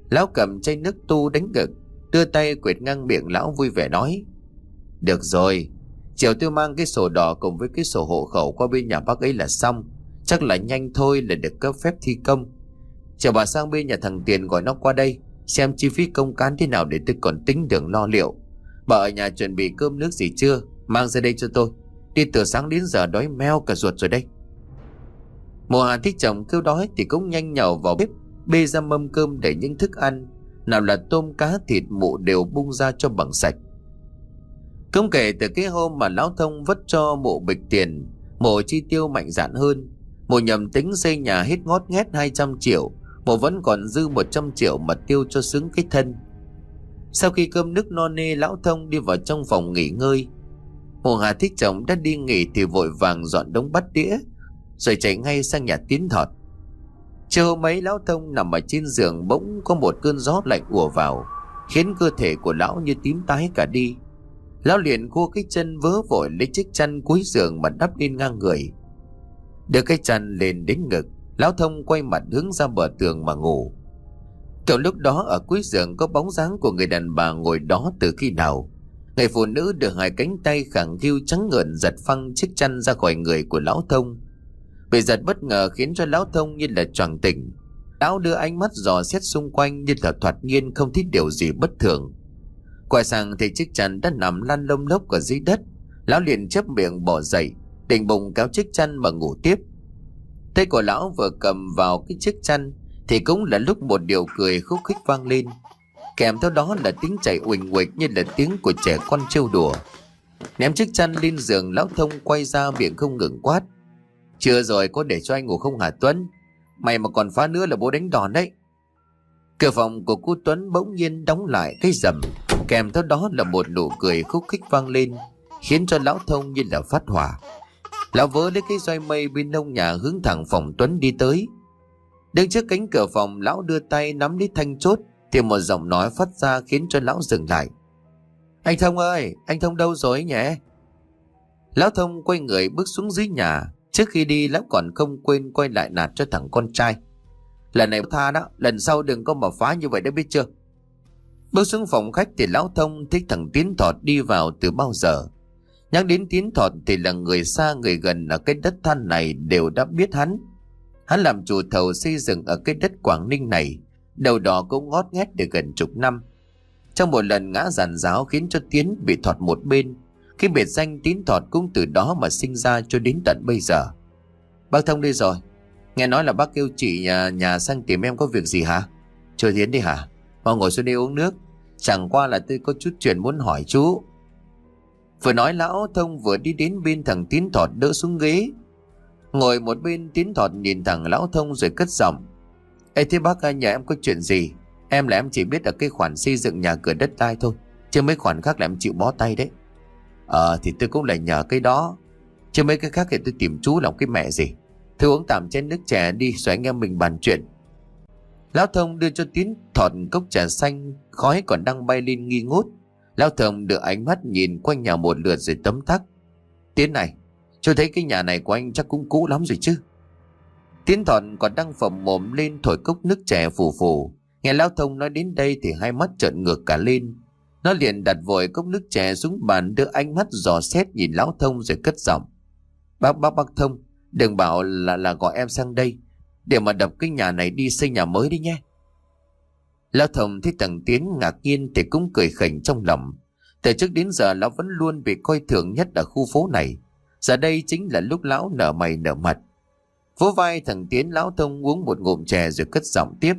Lão cầm chai nước tu đánh ngực, đưa tay quệt ngang miệng lão vui vẻ nói: Được rồi, chiều tôi mang cái sổ đỏ cùng với cái sổ hộ khẩu qua bên nhà bác ấy là xong. Chắc là nhanh thôi là được cấp phép thi công. Chờ bà sang bên nhà thằng Tiền gọi nó qua đây, xem chi phí công cán thế nào để tôi còn tính đường lo liệu. Bà ở nhà chuẩn bị cơm nước gì chưa? Mang ra đây cho tôi. Đi từ sáng đến giờ đói meo cả ruột rồi đây. Mùa Hà thích chồng kêu đói thì cũng nhanh nhào vào bếp, bê ra mâm cơm để những thức ăn, nào là tôm cá thịt mụ đều bung ra cho bằng sạch. Cũng kể từ cái hôm mà lão Thông vất cho mụ bịch tiền, mụ chi tiêu mạnh dạn hơn. Mụ nhầm tính xây nhà hết ngót nghét hai trăm triệu, mụ vẫn còn dư một trăm triệu mà tiêu cho sướng cái thân. Sau khi cơm nước no nê, lão Thông đi vào trong phòng nghỉ ngơi. Mụ Hà thích chồng đã đi nghỉ thì vội vàng dọn đống bát đĩa, rồi chạy ngay sang nhà Tiến Thọt. Chiều hôm ấy, lão Thông nằm ở trên giường, bỗng có một cơn gió lạnh ùa vào, khiến cơ thể của lão như tím tái cả đi. Lão liền khua cái chân vớ vội lấy chiếc chăn cuối giường mà đắp lên ngang người. Đưa cái chăn lên đến ngực, lão Thông quay mặt hướng ra bờ tường mà ngủ. Kiểu lúc đó ở cuối giường có bóng dáng của người đàn bà ngồi đó từ khi nào. Người phụ nữ đưa hai cánh tay khẳng khiu trắng ngợn giật phăng chiếc chăn ra khỏi người của lão Thông. Bị giật bất ngờ khiến cho lão Thông như là choàng tỉnh. Lão đưa ánh mắt dò xét xung quanh như là thoạt nhiên không thấy điều gì bất thường. Quay sang thì chiếc chăn đã nằm lăn lông lốc ở dưới đất. Lão liền chép miệng bỏ dậy, định bụng kéo chiếc chăn mà ngủ tiếp. Tay của lão vừa cầm vào cái chiếc chăn thì cũng là lúc một điều cười khúc khích vang lên, kèm theo đó là tiếng chảy uỳnh uịch như là tiếng của trẻ con trêu đùa. Ném chiếc chăn lên giường, lão Thông quay ra miệng không ngừng quát: Chưa rồi, có để cho anh ngủ không hả Tuấn? Mày mà còn phá nữa là bố đánh đòn đấy. Cửa phòng của cô Tuấn bỗng nhiên đóng lại cái rầm, kèm theo đó là một nụ cười khúc khích vang lên, khiến cho lão Thông như là phát hỏa. Lão vớ lấy cái roi mây bên nông nhà hướng thẳng phòng Tuấn đi tới. Đứng trước cánh cửa phòng, lão đưa tay nắm lấy thanh chốt thì một giọng nói phát ra khiến cho lão dừng lại: Anh Thông ơi, anh Thông đâu rồi nhỉ? Lão Thông quay người bước xuống dưới nhà. Trước khi đi, lão còn không quên quay lại nạt cho thằng con trai: Lần này tha đó, lần sau đừng có mà phá như vậy đã biết chưa? Bước xuống phòng khách thì lão Thông thích thằng Tiến Thọt đi vào từ bao giờ. Nhắc đến Tiến Thọt thì là người xa người gần ở cái đất than này đều đã biết hắn. Hắn làm chủ thầu xây dựng ở cái đất Quảng Ninh này, đầu đỏ cũng ngót nghét được gần chục năm. Trong một lần ngã giàn giáo khiến cho Tiến bị thọt một bên, cái biệt danh Tiến Thọt cũng từ đó mà sinh ra cho đến tận bây giờ. Bác Thông đi rồi. Nghe nói là bác kêu chị nhà, nhà sang tìm em có việc gì hả? Chưa Tiến đi hả? Mau ngồi xuống đây uống nước. Chẳng qua là tôi có chút chuyện muốn hỏi chú. Vừa nói, lão Thông vừa đi đến bên thằng Tiến Thọt đỡ xuống ghế. Ngồi một bên, Tiến Thọt nhìn thằng lão Thông rồi cất giọng: Ê thế bác, nhà em có chuyện gì? Em là em chỉ biết ở cái khoản xây dựng nhà cửa đất đai thôi, chứ mấy khoản khác là em chịu bó tay đấy. Ờ thì tôi cũng lại nhờ cái đó, chứ mấy cái khác thì tôi tìm chú làm cái mẹ gì. Thôi uống tạm chén nước chè đi rồi anh em mình bàn chuyện. Lão Thông đưa cho Tiến Thọt cốc trà xanh, khói còn đang bay lên nghi ngút. Lão Thông đưa ánh mắt nhìn quanh nhà một lượt rồi tấm tắc: Tiến này, chú thấy cái nhà này của anh chắc cũng cũ lắm rồi chứ? Tiến Thọt còn đang phồng mồm lên thổi cốc nước chè phù phù. Nghe lão Thông nói đến đây thì hai mắt trợn ngược cả lên. Nó liền đặt vội cốc nước chè xuống bàn, đưa ánh mắt dò xét nhìn lão Thông rồi cất giọng: Bác bác bác Thông, đừng bảo là là gọi em sang đây để mà đập cái nhà này đi xây nhà mới đi nhé. Lão Thông thấy thằng Tiến ngạc nhiên thì cũng cười khỉnh trong lòng. Từ trước đến giờ lão vẫn luôn bị coi thường nhất ở khu phố này. Giờ đây chính là lúc lão nở mày nở mặt. Vỗ vai thằng Tiến, lão Thông uống một ngụm chè rồi cất giọng tiếp: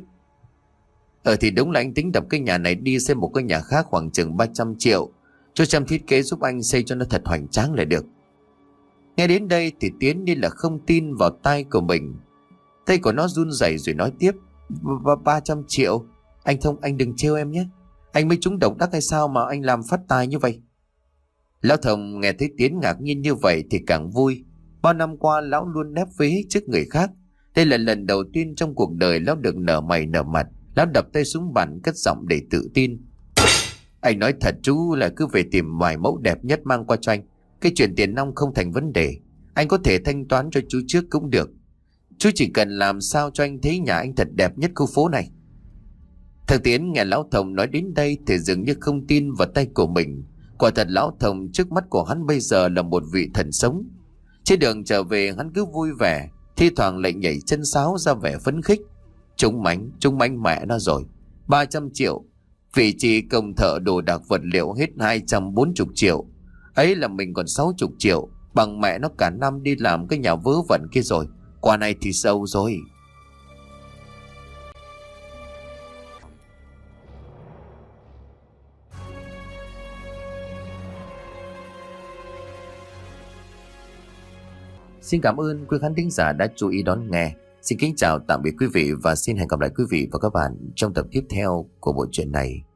Ờ thì đúng là anh tính đập cái nhà này đi xây một cái nhà khác khoảng chừng ba trăm triệu. Cho xem thiết kế giúp anh xây cho nó thật hoành tráng là được. Nghe đến đây thì Tiến như là không tin vào tai của mình. Tay của nó run rẩy rồi nói tiếp: ba trăm triệu? Anh Thông, anh đừng trêu em nhé. Anh mới trúng độc đắc hay sao mà anh làm phát tài như vậy? Lão Thông nghe thấy Tiến ngạc nhiên như vậy thì càng vui. Bao năm qua lão luôn nép vế trước người khác. Đây là lần đầu tiên trong cuộc đời lão được nở mày nở mặt. Lão đập tay xuống bàn cất giọng để tự tin: Anh nói thật chú là cứ về tìm vài mẫu đẹp nhất mang qua cho anh. Cái chuyện tiền nong không thành vấn đề. Anh có thể thanh toán cho chú trước cũng được. Chú chỉ cần làm sao cho anh thấy nhà anh thật đẹp nhất khu phố này. Thằng Tiến nghe lão Thông nói đến đây thì dường như không tin vào tay của mình. Quả thật lão Thông trước mắt của hắn bây giờ là một vị thần sống. Trên đường trở về hắn cứ vui vẻ, thi thoảng lại nhảy chân sáo ra vẻ phấn khích. Trúng mánh, trúng mánh mẹ nó rồi. Ba trăm triệu. Vị trí công thợ đồ đạc vật liệu hết hai trăm bốn mươi triệu. Ấy là mình còn sáu mươi triệu. Bằng mẹ nó cả năm đi làm cái nhà vớ vẩn kia rồi. Quả này thì sâu rồi. Xin cảm ơn quý khán thính giả đã chú ý đón nghe. Xin kính chào tạm biệt quý vị và xin hẹn gặp lại quý vị và các bạn trong tập tiếp theo của bộ truyện này.